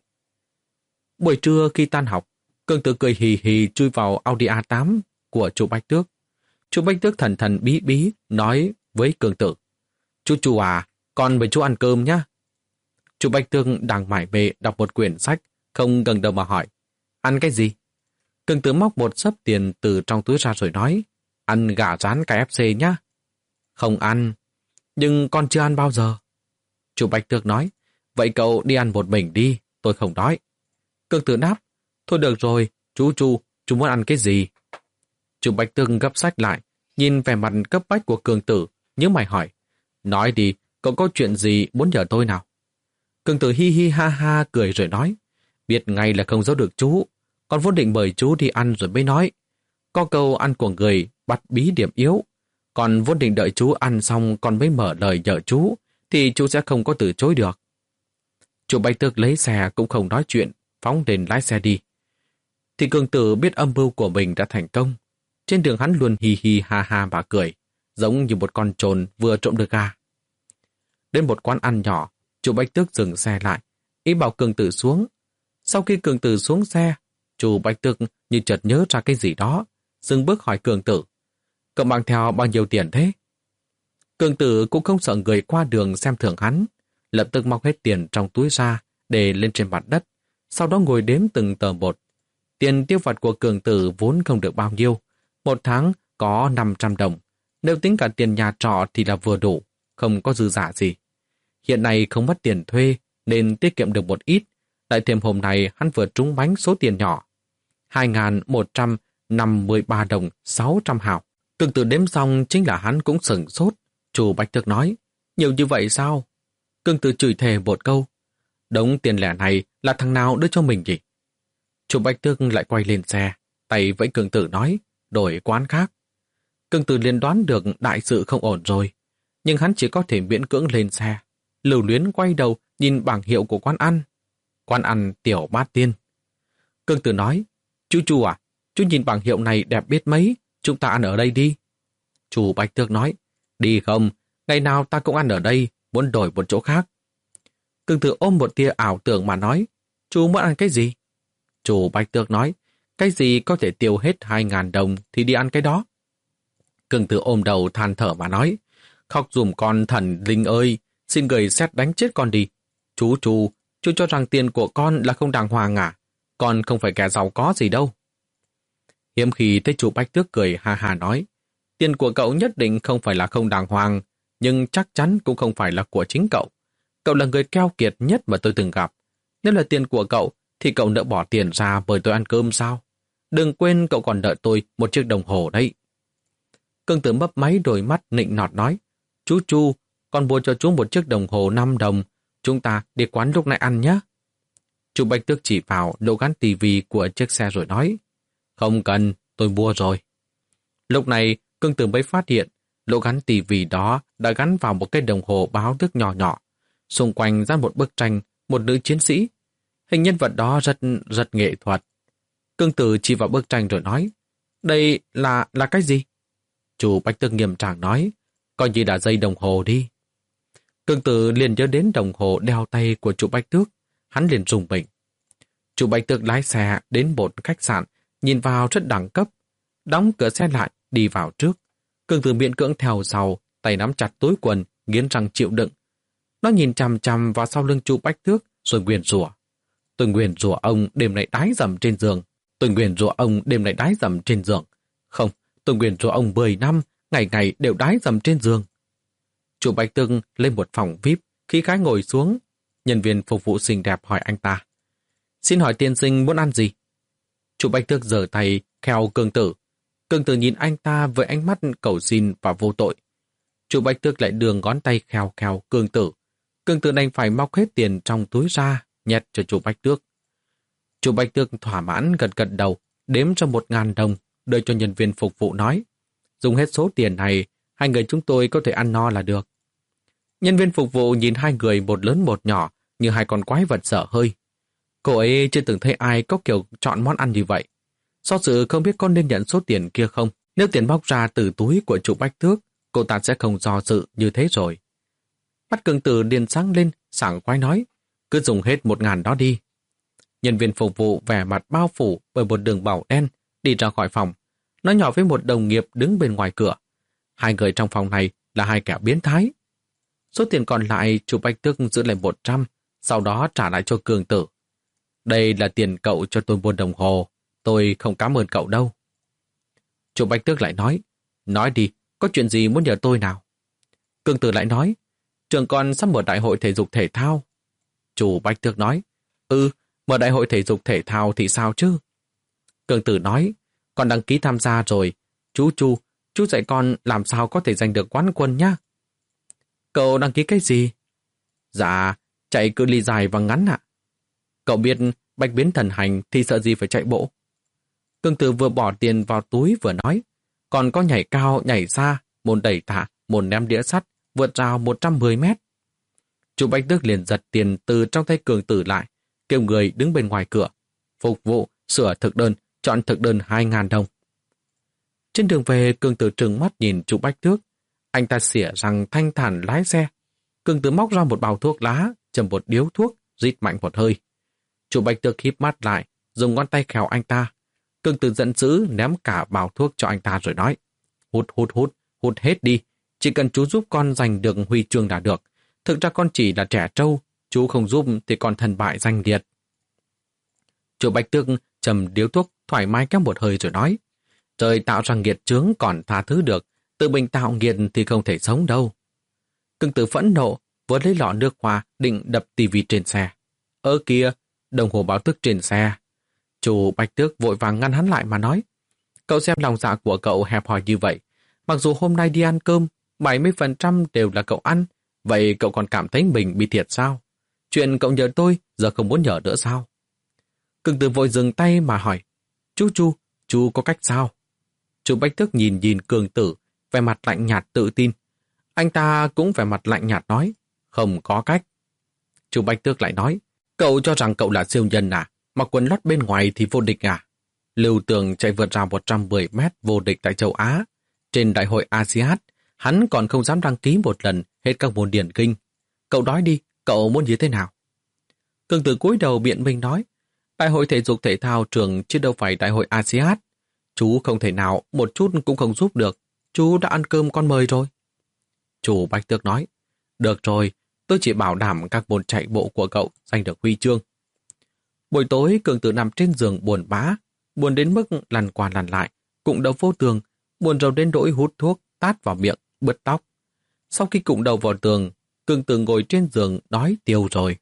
Buổi trưa khi tan học, Cương tử cười hì hì chui vào Audi a tám của chú Bách Tước. Chú Bách Tước thần thần bí bí nói với Cương tử, chú chú à, con với chú ăn cơm nhá. Chú Bách Tước đang mải mê đọc một quyển sách, không gần đầu mà hỏi, ăn cái gì? Cương tử móc một xấp tiền từ trong túi ra rồi nói, ăn gà rán ca ép xê nhá. Không ăn, nhưng con chưa ăn bao giờ. Chú Bách Tước nói, vậy cậu đi ăn một mình đi, tôi không đói. Cương tử đáp, thôi được rồi, chú chú, chú muốn ăn cái gì? Chú Bách Tước gấp sách lại, nhìn vẻ mặt cấp bách của Cương tử, nhớ mày hỏi, nói đi, cậu có chuyện gì muốn nhờ tôi nào? Cương tử hi hi ha ha cười rồi nói, biết ngay là không giấu được chú, con vốn định mời chú đi ăn rồi mới nói. Có câu ăn của người bắt bí điểm yếu, còn vốn định đợi chú ăn xong còn mới mở lời nhờ chú, thì chú sẽ không có từ chối được. Chú Bách Tước lấy xe cũng không nói chuyện, phóng lên lái xe đi. Thì Cương tử biết âm mưu của mình đã thành công. Trên đường hắn luôn hi hi ha ha mà cười, giống như một con trồn vừa trộm được gà. Đến một quán ăn nhỏ, chú Bách Tước dừng xe lại, ý bảo Cương tử xuống. Sau khi Cương tử xuống xe, chú Bách Tước như chợt nhớ ra cái gì đó, dừng bước hỏi Cương tử, cậu mang theo bao nhiêu tiền thế? Cương tử cũng không sợ người qua đường xem thường hắn, lập tức móc hết tiền trong túi ra để lên trên mặt đất, sau đó ngồi đếm từng tờ một. Tiền tiêu vặt của Cương tử vốn không được bao nhiêu, một tháng có năm trăm đồng, nếu tính cả tiền nhà trọ thì là vừa đủ, không có dư giả gì. Hiện nay không mất tiền thuê nên tiết kiệm được một ít, lại thêm hôm nay hắn vừa trúng bánh số tiền nhỏ, hai nghìn một trăm năm mươi ba đồng sáu trăm hào. Cương tử đếm xong chính là hắn cũng sửng sốt. Chú Bách Tước nói, nhiều như vậy sao? Cương tử chửi thề một câu, đống tiền lẻ này là thằng nào đưa cho mình nhỉ? Chú Bách Tước lại quay lên xe, tay vẫy Cương tử nói, đổi quán khác. Cương tử liền đoán được đại sự không ổn rồi, nhưng hắn chỉ có thể miễn cưỡng lên xe, lưu luyến quay đầu nhìn bảng hiệu của quán ăn. Quán ăn Tiểu Bát Tiên. Cương tử nói, chú chú à, chú nhìn bảng hiệu này đẹp biết mấy, chúng ta ăn ở đây đi. Chú Bách Tước nói, đi không, ngày nào ta cũng ăn ở đây, muốn đổi một chỗ khác. Cương tử ôm một tia ảo tưởng mà nói, chú muốn ăn cái gì? Chú Bách Tước nói, cái gì có thể tiêu hết hai ngàn đồng thì đi ăn cái đó. Cương tử ôm đầu than thở mà nói, khóc dùm con thần linh ơi, xin người xét đánh chết con đi. Chú chú, chú cho rằng tiền của con là không đàng hoàng à? Con không phải kẻ giàu có gì đâu. Hiếm khi thấy chú Bách Tước cười ha ha nói, tiền của cậu nhất định không phải là không đàng hoàng, nhưng chắc chắn cũng không phải là của chính cậu. Cậu là người keo kiệt nhất mà tôi từng gặp. Nếu là tiền của cậu, thì cậu nỡ bỏ tiền ra mời tôi ăn cơm sao? Đừng quên cậu còn đợi tôi một chiếc đồng hồ đấy. Cương tử mấp máy đôi mắt nịnh nọt nói, chú chú, con mua cho chú một chiếc đồng hồ năm đồng, chúng ta đi quán lúc này ăn nhé. Chú Bách Tước chỉ vào lỗ gắn tivi của chiếc xe rồi nói, không cần, tôi mua rồi. Lúc này, Cương tử mới phát hiện, lỗ gắn tivi đó đã gắn vào một cái đồng hồ báo thức nhỏ nhỏ. Xung quanh ra một bức tranh, một nữ chiến sĩ. Hình nhân vật đó rất, rất nghệ thuật. Cương tử chỉ vào bức tranh rồi nói, đây là, là cái gì? Chú Bách Tước nghiêm trang nói, coi như là dây đồng hồ đi. Cương tử liền nhớ đến đồng hồ đeo tay của chú Bách Tước, hắn liền rùng mình. Chú Bách Tước lái xe đến một khách sạn, nhìn vào rất đẳng cấp, đóng cửa xe lại, đi vào trước. Cương tử miễn cưỡng theo sau, tay nắm chặt túi quần, nghiến răng chịu đựng. Nó nhìn chằm chằm vào sau lưng chú Bách Tước, rồi nguyền rủa. Tôi nguyền rủa ông đêm nay đái dầm trên giường. Tôi nguyền rủa ông đêm nay đái dầm trên giường. Không, tôi nguyền rủa ông mười năm, ngày ngày đều đái dầm trên giường. Chú Bách Tước lên một phòng vi ai pi, khi khái ngồi xuống. Nhân viên phục vụ xinh đẹp hỏi anh ta, xin hỏi tiên sinh muốn ăn gì? Chú Bách Tước giở tay kheo Cương tử. Cương tử nhìn anh ta với ánh mắt cầu xin và vô tội. Chú Bách Tước lại đưa ngón tay kheo kheo Cương tử. Cương Tử đành phải móc hết tiền trong túi ra, nhét cho chú Bách Tước. Chú Bách Tước thỏa mãn gật gật đầu, đếm cho một ngàn đồng, đưa cho nhân viên phục vụ nói. Dùng hết số tiền này, hai người chúng tôi có thể ăn no là được. Nhân viên phục vụ nhìn hai người một lớn một nhỏ như hai con quái vật dở hơi. Cô ấy chưa từng thấy ai có kiểu chọn món ăn như vậy. Do sự không biết con nên nhận số tiền kia không. Nếu tiền bóc ra từ túi của chủ Bách Tước, cô ta sẽ không do dự như thế rồi. Mắt Cương Tử điên sáng lên, sảng khoái nói, cứ dùng hết một ngàn đó đi. Nhân viên phục vụ vẻ mặt bao phủ bởi một đường bảo đen, đi ra khỏi phòng. Nói nhỏ với một đồng nghiệp đứng bên ngoài cửa. Hai người trong phòng này là hai kẻ biến thái. Số tiền còn lại chủ Bách Tước giữ lại một trăm, sau đó trả lại cho Cương Tử. Đây là tiền cậu cho tôi mua đồng hồ, tôi không cảm ơn cậu đâu. Chủ Bách Tước lại nói, nói đi, có chuyện gì muốn nhờ tôi nào? Cương Tử lại nói, trường con sắp mở đại hội thể dục thể thao. Chủ Bách Tước nói, ừ, mở đại hội thể dục thể thao thì sao chứ? Cương Tử nói, con đăng ký tham gia rồi, chú chú, chú dạy con làm sao có thể giành được quán quân nhá. Cậu đăng ký cái gì? Dạ, chạy cự ly dài và ngắn ạ. Cậu biết bạch biến thần hành thì sợ gì phải chạy bộ? Cương Tử vừa bỏ tiền vào túi vừa nói, còn có nhảy cao, nhảy xa, môn đẩy tạ, môn ném đĩa sắt, vượt rào một trăm mười mét. Chủ Bách Tước liền giật tiền từ trong tay Cương Tử lại, kêu người đứng bên ngoài cửa. Phục vụ, sửa thực đơn, chọn thực đơn hai ngàn đồng. Trên đường về, Cương Tử trừng mắt nhìn chủ Bách Tước. Anh ta xỉa răng thanh thản lái xe. Cương Tử móc ra một bao thuốc lá, châm một điếu thuốc, rít mạnh một hơi. Chủ Bách Tước híp mắt lại, dùng ngón tay khèo anh ta. Cương Tử giận dữ ném cả bao thuốc cho anh ta rồi nói, hút hút hút, hút hết đi. Chỉ cần chú giúp con giành được huy chương là được. Thực ra con chỉ là trẻ trâu, chú không giúp thì con thần bại danh liệt. Chủ Bách Tước châm điếu thuốc thoải mái kéo một hơi rồi nói, trời tạo ra nghiệt chướng còn tha thứ được, tự mình tạo nghiệt thì không thể sống đâu. Cương Tử phẫn nộ, vừa lấy lọ nước hoa định đập tivi trên xe. Ơ kìa, đồng hồ báo thức trên xe. Chủ Bách Tước vội vàng ngăn hắn lại mà nói, cậu xem lòng dạ của cậu hẹp hòi như vậy. Mặc dù hôm nay đi ăn cơm, bảy mươi phần trăm đều là cậu ăn, vậy cậu còn cảm thấy mình bị thiệt sao? Chuyện cậu nhờ tôi, giờ không muốn nhờ nữa sao? Cương Tử vội dừng tay mà hỏi, chú chú, chú có cách sao? Chủ Bách Tước nhìn nhìn Cương Tử, vẻ mặt lạnh nhạt tự tin. Anh ta cũng vẻ mặt lạnh nhạt nói, không có cách. Chủ Bách Tước lại nói, cậu cho rằng cậu là siêu nhân à? Mặc quần lót bên ngoài thì vô địch à? Lưu Tường chạy vượt rào một trăm mười mét vô địch tại châu Á. Trên đại hội a si át, hắn còn không dám đăng ký một lần hết các môn điển kinh. Cậu nói đi, cậu muốn như thế nào? Cương Tử cúi đầu biện minh nói, đại hội thể dục thể thao trường chứ đâu phải đại hội a si át. Chú không thể nào một chút cũng không giúp được. Chú đã ăn cơm con mời rồi. Chủ Bách Tước nói, được rồi, tôi chỉ bảo đảm các môn chạy bộ của cậu giành được huy chương. Buổi tối, Cương Tử nằm trên giường buồn bã, buồn đến mức lăn qua lăn lại, cụng đầu vô tường, buồn rầu đến nỗi hút thuốc, tát vào miệng, bứt tóc. Sau khi cụng đầu vào tường, Cương Tử ngồi trên giường nói tiêu rồi.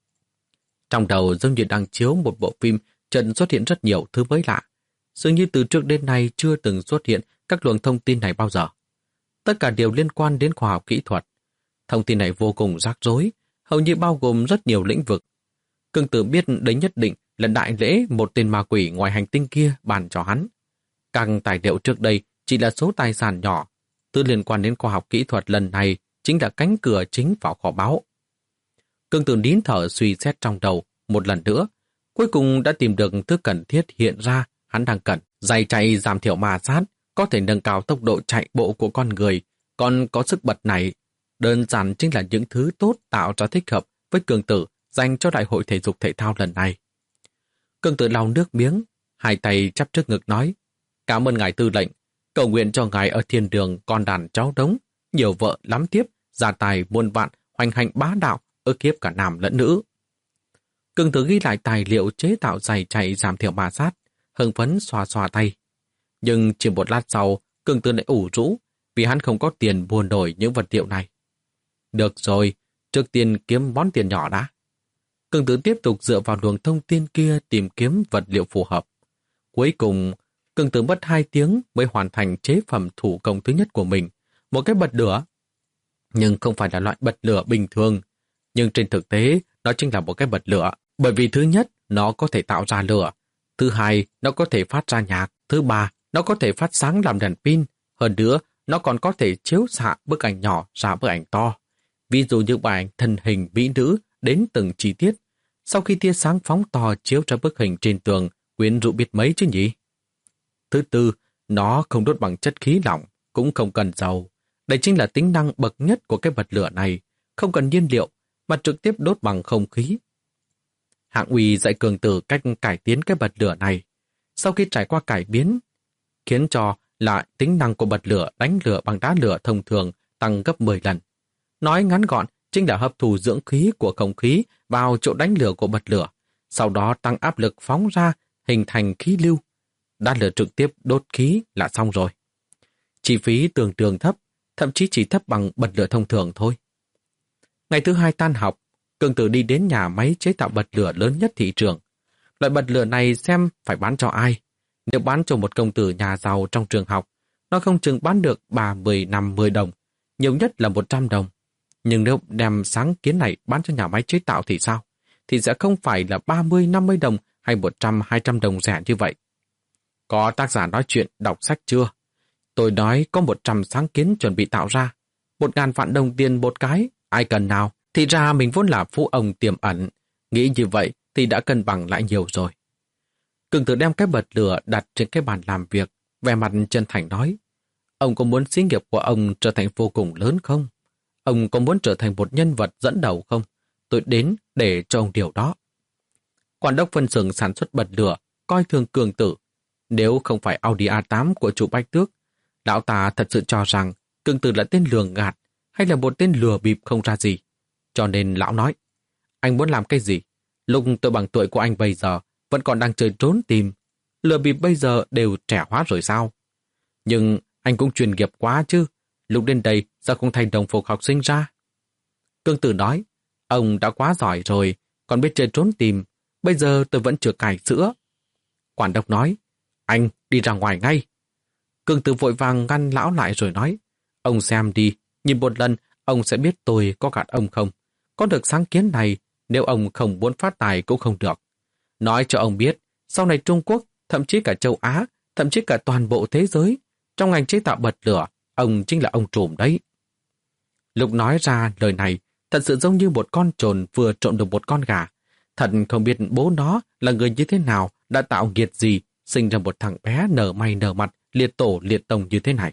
Trong đầu giống như đang chiếu một bộ phim, trần xuất hiện rất nhiều thứ mới lạ. Dường như từ trước đến nay chưa từng xuất hiện các luồng thông tin này bao giờ. Tất cả đều liên quan đến khoa học kỹ thuật. Thông tin này vô cùng rắc rối, hầu như bao gồm rất nhiều lĩnh vực. Cương Tử biết đấy nhất định là đại lễ một tên ma quỷ ngoài hành tinh kia bàn cho hắn. Các tài liệu trước đây chỉ là số tài sản nhỏ, thứ liên quan đến khoa học kỹ thuật lần này chính là cánh cửa chính vào kho báu. Cương Tử nín thở suy xét trong đầu một lần nữa, cuối cùng đã tìm được thứ cần thiết hiện ra hắn đang cần. Giày chạy giảm thiểu ma sát, có thể nâng cao tốc độ chạy bộ của con người, còn có sức bật này. Đơn giản chính là những thứ tốt tạo ra thích hợp với Cương Tử dành cho đại hội thể dục thể thao lần này. Cương Tử lau nước miếng, hai tay chắp trước ngực nói, cảm ơn ngài tư lệnh, cầu nguyện cho ngài ở thiên đường con đàn cháu đống, nhiều vợ lắm tiếp, gia tài muôn vạn, hoành hành bá đạo, ức hiếp cả nam lẫn nữ. Cương Tử ghi lại tài liệu chế tạo giày chạy giảm thiểu ma sát, hưng phấn xoa xoa tay. Nhưng chỉ một lát sau, Cương Tử lại ủ rũ, vì hắn không có tiền mua nổi những vật liệu này. Được rồi, trước tiên kiếm món tiền nhỏ đã. Cương Tử tiếp tục dựa vào luồng thông tin kia tìm kiếm vật liệu phù hợp. Cuối cùng, Cương Tử mất hai tiếng mới hoàn thành chế phẩm thủ công thứ nhất của mình, một cái bật lửa. Nhưng không phải là loại bật lửa bình thường. Nhưng trên thực tế, nó chính là một cái bật lửa. Bởi vì thứ nhất, nó có thể tạo ra lửa. Thứ hai, nó có thể phát ra nhạc. Thứ ba, nó có thể phát sáng làm đèn pin. Hơn nữa, nó còn có thể chiếu xạ bức ảnh nhỏ ra bức ảnh to. Ví dụ như bức ảnh thân hình mỹ nữ đến từng chi tiết. Sau khi tia sáng phóng to chiếu ra bức hình trên tường, quyến rũ biết mấy chứ nhỉ? Thứ tư, nó không đốt bằng chất khí lỏng, cũng không cần dầu. Đây chính là tính năng bậc nhất của cái bật lửa này, không cần nhiên liệu, mà trực tiếp đốt bằng không khí. Hạng Uy dạy Cường Tử cách cải tiến cái bật lửa này. Sau khi trải qua cải biến, khiến cho lại tính năng của bật lửa đánh lửa bằng đá lửa thông thường tăng gấp mười lần. Nói ngắn gọn, chính là hấp thụ dưỡng khí của không khí vào chỗ đánh lửa của bật lửa, sau đó tăng áp lực phóng ra hình thành khí lưu. Đá lửa trực tiếp đốt khí là xong rồi. Chi phí tương đương thấp, thậm chí chỉ thấp bằng bật lửa thông thường thôi. Ngày thứ hai tan học, Cường Tử đi đến nhà máy chế tạo bật lửa lớn nhất thị trường. Loại bật lửa này xem phải bán cho ai. Nếu bán cho một công tử nhà giàu trong trường học, nó không chừng bán được ba mươi năm mươi đồng, nhiều nhất là một trăm đồng. Nhưng nếu đem sáng kiến này bán cho nhà máy chế tạo thì sao? Thì sẽ không phải là ba mươi năm mươi đồng hay một trăm hai trăm đồng rẻ như vậy. Có tác giả nói chuyện đọc sách chưa? Tôi nói có một trăm sáng kiến chuẩn bị tạo ra. Một ngàn vạn đồng tiền một cái, ai cần nào? Thì ra mình vốn là phú ông tiềm ẩn. Nghĩ như vậy thì đã cân bằng lại nhiều rồi. Cường Tử đem cái bật lửa đặt trên cái bàn làm việc, vẻ mặt chân thành nói: ông có muốn xí nghiệp của ông trở thành vô cùng lớn không? Ông có muốn trở thành một nhân vật dẫn đầu không? Tôi đến để cho ông điều đó. Quản đốc phân xưởng sản xuất bật lửa coi thường Cường Tử. Nếu không phải Audi a tám của chủ Bách Tước, lão ta thật sự cho rằng Cường Tử là tên lường gạt hay là một tên lừa bịp không ra gì. Cho nên lão nói: anh muốn làm cái gì? Lúc tôi bằng tuổi của anh bây giờ vẫn còn đang chơi trốn tìm. Lừa bịp bây giờ đều trẻ hóa rồi sao? Nhưng anh cũng chuyên nghiệp quá chứ. Lúc đến đây sao không thành đồng phục học sinh ra? Cường Tử nói: ông đã quá giỏi rồi, còn biết chơi trốn tìm. Bây giờ tôi vẫn chưa cài sữa. Quản đốc nói: anh đi ra ngoài ngay. Cường Tử vội vàng ngăn lão lại rồi nói: ông xem đi, nhìn một lần ông sẽ biết tôi có gạt ông không. Có được sáng kiến này, nếu ông không muốn phát tài cũng không được. Nói cho ông biết, sau này Trung Quốc, thậm chí cả châu Á, thậm chí cả toàn bộ thế giới, trong ngành chế tạo bật lửa, ông chính là ông trùm đấy. Lúc nói ra lời này, thật sự giống như một con trồn vừa trộm được một con gà. Thật không biết bố nó là người như thế nào, đã tạo nghiệt gì, sinh ra một thằng bé nở mày nở mặt, liệt tổ liệt tông như thế này.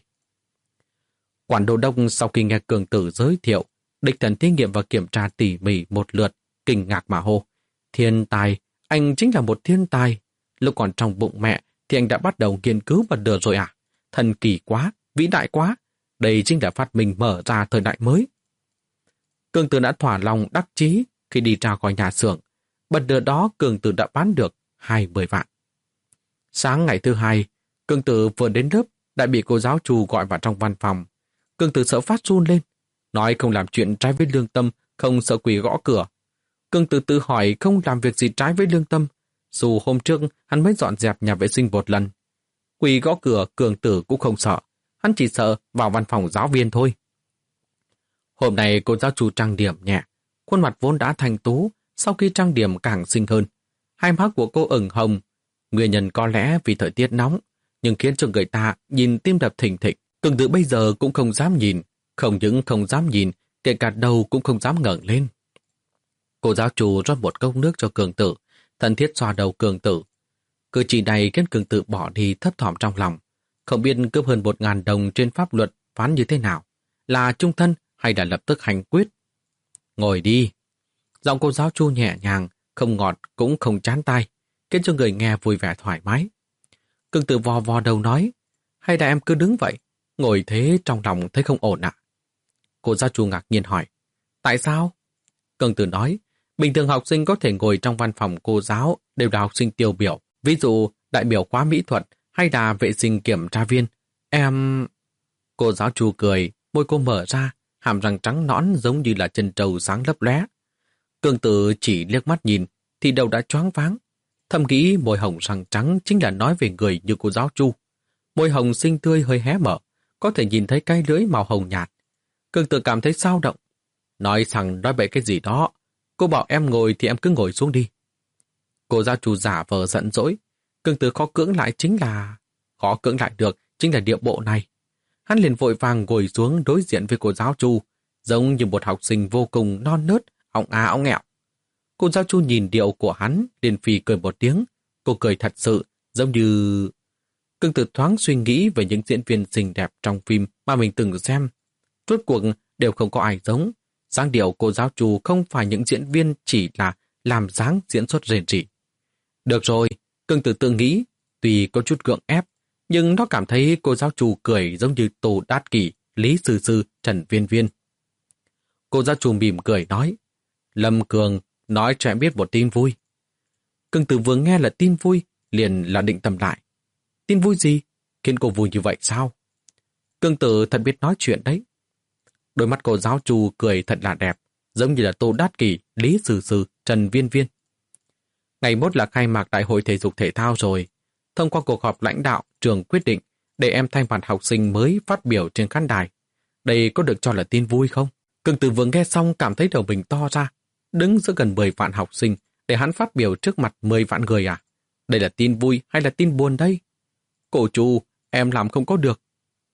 Quản đô đốc sau khi nghe Cường Tử giới thiệu, đích thân thí nghiệm và kiểm tra tỉ mỉ một lượt, kinh ngạc mà hô: thiên tài, anh chính là một thiên tài. Lúc còn trong bụng mẹ thì anh đã bắt đầu nghiên cứu bật lửa rồi à? Thần kỳ quá, vĩ đại quá. Đây chính là phát minh mở ra thời đại mới. Cường Tử đã thỏa lòng đắc chí khi đi ra khỏi nhà xưởng. Bật lửa đó Cường Tử đã bán được hai mươi vạn. Sáng ngày thứ hai, Cường Tử vừa đến lớp đã bị cô giáo Chu gọi vào trong văn phòng. Cường Tử sợ phát run lên, nói không làm chuyện trái với lương tâm, không sợ quỷ gõ cửa. Cường Tử tự hỏi không làm việc gì trái với lương tâm, dù hôm trước hắn mới dọn dẹp nhà vệ sinh một lần. Quỷ gõ cửa Cường Tử cũng không sợ, hắn chỉ sợ vào văn phòng giáo viên thôi. Hôm nay cô giáo Chu trang điểm nhẹ, khuôn mặt vốn đã thanh tú, sau khi trang điểm càng xinh hơn. Hai má của cô ửng hồng, nguyên nhân có lẽ vì thời tiết nóng, nhưng khiến cho người ta nhìn tim đập thình thịch. Cường Tử bây giờ cũng không dám nhìn, không những không dám nhìn, kể cả đầu cũng không dám ngẩng lên. Cô giáo Chu rót một cốc nước cho Cường Tử, thân thiết xoa đầu Cường Tử. Cử chỉ này khiến Cường Tử bỏ đi thấp thỏm trong lòng, không biết cướp hơn một ngàn đồng trên pháp luật phán như thế nào, là chung thân hay là lập tức hành quyết. Ngồi đi. Giọng cô giáo Chu nhẹ nhàng, không ngọt cũng không chán tai, khiến cho người nghe vui vẻ thoải mái. Cường Tử vò vò đầu nói: hay là em cứ đứng vậy, ngồi thế trong lòng thấy không ổn ạ? Cô giáo Chu ngạc nhiên hỏi: tại sao? Cường Tử nói: bình thường học sinh có thể ngồi trong văn phòng cô giáo đều là học sinh tiêu biểu, ví dụ đại biểu khóa mỹ thuật hay là vệ sinh kiểm tra viên. Em... Cô giáo Chu cười, môi cô mở ra, hàm răng trắng nõn giống như là chân trâu sáng lấp lóe. Cường Tử chỉ liếc mắt nhìn thì đầu đã choáng váng, thầm nghĩ môi hồng răng trắng chính là nói về người như cô giáo Chu. Môi hồng xinh tươi hơi hé mở, có thể nhìn thấy cái lưỡi màu hồng nhạt. Cường Tử cảm thấy sao động. Nói rằng nói bậy cái gì đó. Cô bảo em ngồi thì em cứ ngồi xuống đi. Cô giáo chủ giả vờ giận dỗi. Cương Tử khó cưỡng lại chính là... Khó cưỡng lại được chính là điệu bộ này. Hắn liền vội vàng ngồi xuống đối diện với cô giáo chủ, giống như một học sinh vô cùng non nớt, ọng á ọng nghẹo. Cô giáo chủ nhìn điệu của hắn, liền phì cười một tiếng. Cô cười thật sự, giống như... Cương Tử thoáng suy nghĩ về những diễn viên xinh đẹp trong phim mà mình từng xem. Rốt cuộc đều không có ai giống. Dáng điệu cô giáo chủ không phải những diễn viên chỉ là làm dáng diễn xuất rền rỉ. Được rồi, Cương Tử tự nghĩ, tuy có chút gượng ép, nhưng nó cảm thấy cô giáo chủ cười giống như Tô Đát Kỷ, Lý Sư Sư, Trần Viên Viên. Cô giáo chủ mỉm cười nói, Lâm Cường, nói cho em biết một tin vui. Cương Tử vừa nghe là tin vui, liền là định tâm lại. Tin vui gì? Khiến cô vui như vậy sao? Cương Tử thật biết nói chuyện đấy. Đôi mắt cô giáo chủ cười thật là đẹp, giống như là Tô Đát Kỷ, Lý Sư Sư, Trần Viên Viên. Ngày mốt là khai mạc Đại hội Thể dục Thể thao rồi. Thông qua cuộc họp lãnh đạo, trường quyết định để em thay mặt học sinh mới phát biểu trên khán đài. Đây có được cho là tin vui không? Cương Tử vừa nghe xong cảm thấy đầu mình to ra. Đứng giữa gần mười vạn học sinh để hắn phát biểu trước mặt mười vạn người à? Đây là tin vui hay là tin buồn đây? Cô chủ, em làm không có được.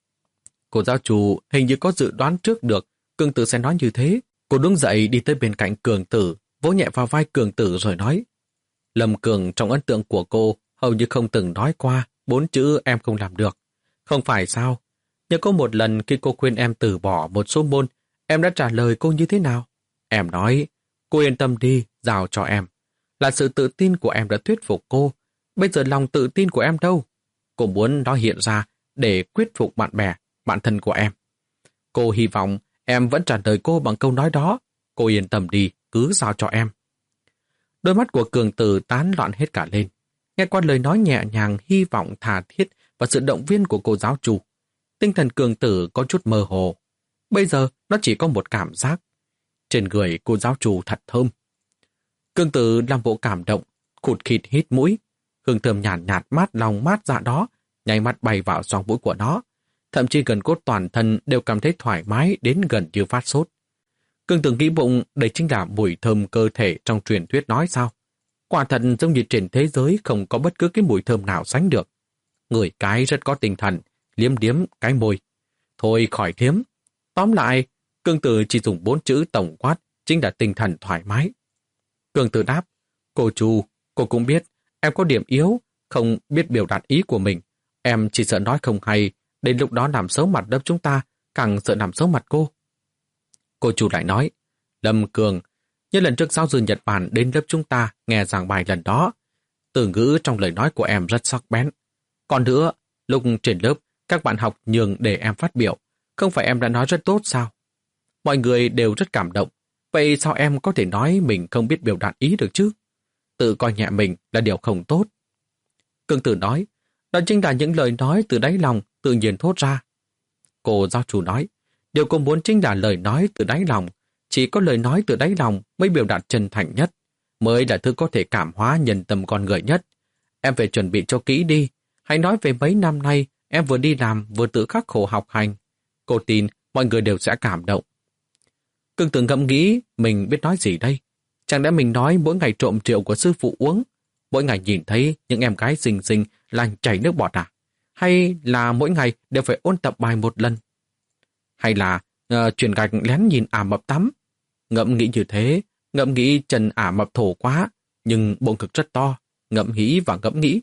Cô giáo chủ hình như có dự đoán trước được Cương Tử sẽ nói như thế. Cô đứng dậy đi tới bên cạnh Cường Tử, vỗ nhẹ vào vai Cường Tử rồi nói, Lâm Cường trong ấn tượng của cô hầu như không từng nói qua bốn chữ em không làm được. Không phải sao? Nhưng có một lần khi cô khuyên em từ bỏ một số môn, em đã trả lời cô như thế nào? Em nói, cô yên tâm đi, giao cho em. Là sự tự tin của em đã thuyết phục cô. Bây giờ lòng tự tin của em đâu? Cô muốn nó hiện ra để quyết phục bạn bè, bạn thân của em. Cô hy vọng em vẫn trả lời cô bằng câu nói đó. Cô yên tâm đi, cứ giao cho em. Đôi mắt của Cường Tử tán loạn hết cả lên. Nghe qua lời nói nhẹ nhàng, hy vọng tha thiết và sự động viên của cô giáo chủ. Tinh thần Cường Tử có chút mơ hồ. Bây giờ nó chỉ có một cảm giác. Trên người cô giáo chủ thật thơm. Cường Tử làm bộ cảm động, khụt khịt hít mũi. Hương thơm nhàn nhạt, nhạt mát lòng mát dạ đó, nháy mắt bay vào xoang mũi của nó. Thậm chí gần cốt toàn thân đều cảm thấy thoải mái đến gần như phát sốt. Cường Tử nghĩ bụng đây chính là mùi thơm cơ thể trong truyền thuyết nói sao. Quả thật giống như trên thế giới không có bất cứ cái mùi thơm nào sánh được. Người cái rất có tinh thần, liếm điếm cái môi. Thôi khỏi liếm. Tóm lại, Cường Tử chỉ dùng bốn chữ tổng quát, chính là tinh thần thoải mái. Cường Tử đáp, cô chủ, cô cũng biết, em có điểm yếu, không biết biểu đạt ý của mình. Em chỉ sợ nói không hay, đến lúc đó làm xấu mặt lớp chúng ta, càng sợ làm xấu mặt cô. Cô chủ lại nói, Lâm Cường, như lần trước giáo sư Nhật Bản đến lớp chúng ta nghe giảng bài lần đó, từ ngữ trong lời nói của em rất sắc bén. Còn nữa, lúc trên lớp, các bạn học nhường để em phát biểu, không phải em đã nói rất tốt sao? Mọi người đều rất cảm động, vậy sao em có thể nói mình không biết biểu đạt ý được chứ? Tự coi nhẹ mình là điều không tốt. Cường Tử nói, đó chính là những lời nói từ đáy lòng tự nhiên thốt ra. Cô giáo chủ nói, điều cô muốn chính là lời nói từ đáy lòng. Chỉ có lời nói từ đáy lòng mới biểu đạt chân thành nhất, mới là thứ có thể cảm hóa nhân tâm con người nhất. Em phải chuẩn bị cho kỹ đi. Hãy nói về mấy năm nay em vừa đi làm vừa tự khắc khổ học hành. Cô tin mọi người đều sẽ cảm động. Cường Tử ngẫm nghĩ mình biết nói gì đây. Chẳng lẽ mình nói mỗi ngày trộm rượu của sư phụ uống, mỗi ngày nhìn thấy những em gái xinh xinh là chảy nước bọt à? Hay là mỗi ngày đều phải ôn tập bài một lần? Hay là uh, chuyển gạch lén nhìn ả mập tắm? Ngẫm nghĩ như thế, ngẫm nghĩ chân ả mập thổ quá, nhưng bụng cực rất to, ngẫm nghĩ và ngẫm nghĩ.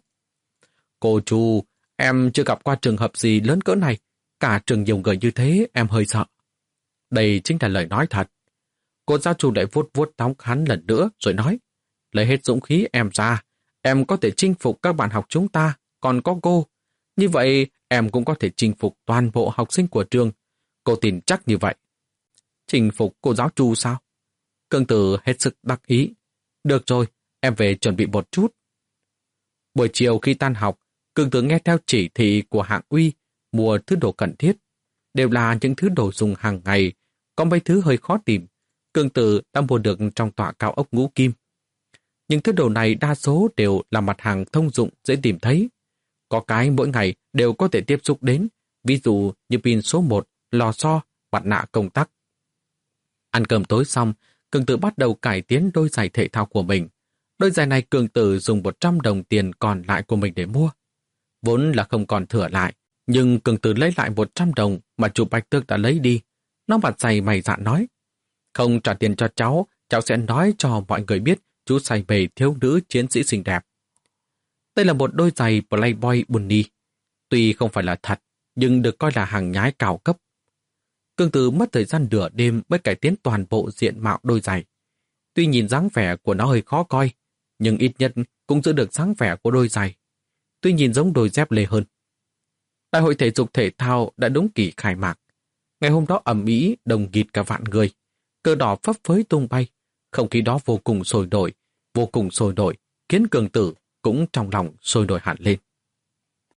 Cô chú, em chưa gặp qua trường hợp gì lớn cỡ này, cả trường nhiều người như thế em hơi sợ. Đây chính là lời nói thật. Cô giáo chủ lại vuốt vuốt tóc hắn lần nữa rồi nói, lấy hết dũng khí em ra, em có thể chinh phục các bạn học chúng ta, còn có cô. Như vậy em cũng có thể chinh phục toàn bộ học sinh của trường. Cô tin chắc như vậy. Chinh phục cô giáo chủ sao? Cường Tử hết sức đắc ý. Được rồi, em về chuẩn bị một chút. Buổi chiều khi tan học, Cường Tử nghe theo chỉ thị của Hạng Uy mua thứ đồ cần thiết. Đều là những thứ đồ dùng hàng ngày, có mấy thứ hơi khó tìm. Cường Tử đã mua được trong tòa cao ốc Ngũ Kim. Những thứ đồ này đa số đều là mặt hàng thông dụng dễ tìm thấy. Có cái mỗi ngày đều có thể tiếp xúc đến, ví dụ như pin số một, lò xo, mặt nạ công tắc. Ăn cơm tối xong, Cường Tử bắt đầu cải tiến đôi giày thể thao của mình. Đôi giày này Cường Tử dùng một trăm đồng tiền còn lại của mình để mua. Vốn là không còn thừa lại, nhưng Cường Tử lấy lại một trăm đồng mà chú Bạch Tước đã lấy đi. Nó mặt dày mày dạn nói, không trả tiền cho cháu, cháu sẽ nói cho mọi người biết chú say mê thiếu nữ chiến sĩ xinh đẹp. Đây là một đôi giày Playboy Bunny. Tuy không phải là thật, nhưng được coi là hàng nhái cao cấp. Cường Tử mất thời gian nửa đêm mới cải tiến toàn bộ diện mạo đôi giày. Tuy nhìn dáng vẻ của nó hơi khó coi, nhưng ít nhất cũng giữ được dáng vẻ của đôi giày. Tuy nhìn giống đôi dép lê hơn. Đại hội thể dục thể thao đã đúng kỳ khai mạc. Ngày hôm đó ầm ĩ đồng nghịt cả vạn người. Cờ đỏ phấp phới tung bay. Không khí đó vô cùng sôi nổi, vô cùng sôi nổi, khiến Cường Tử cũng trong lòng sôi nổi hẳn lên.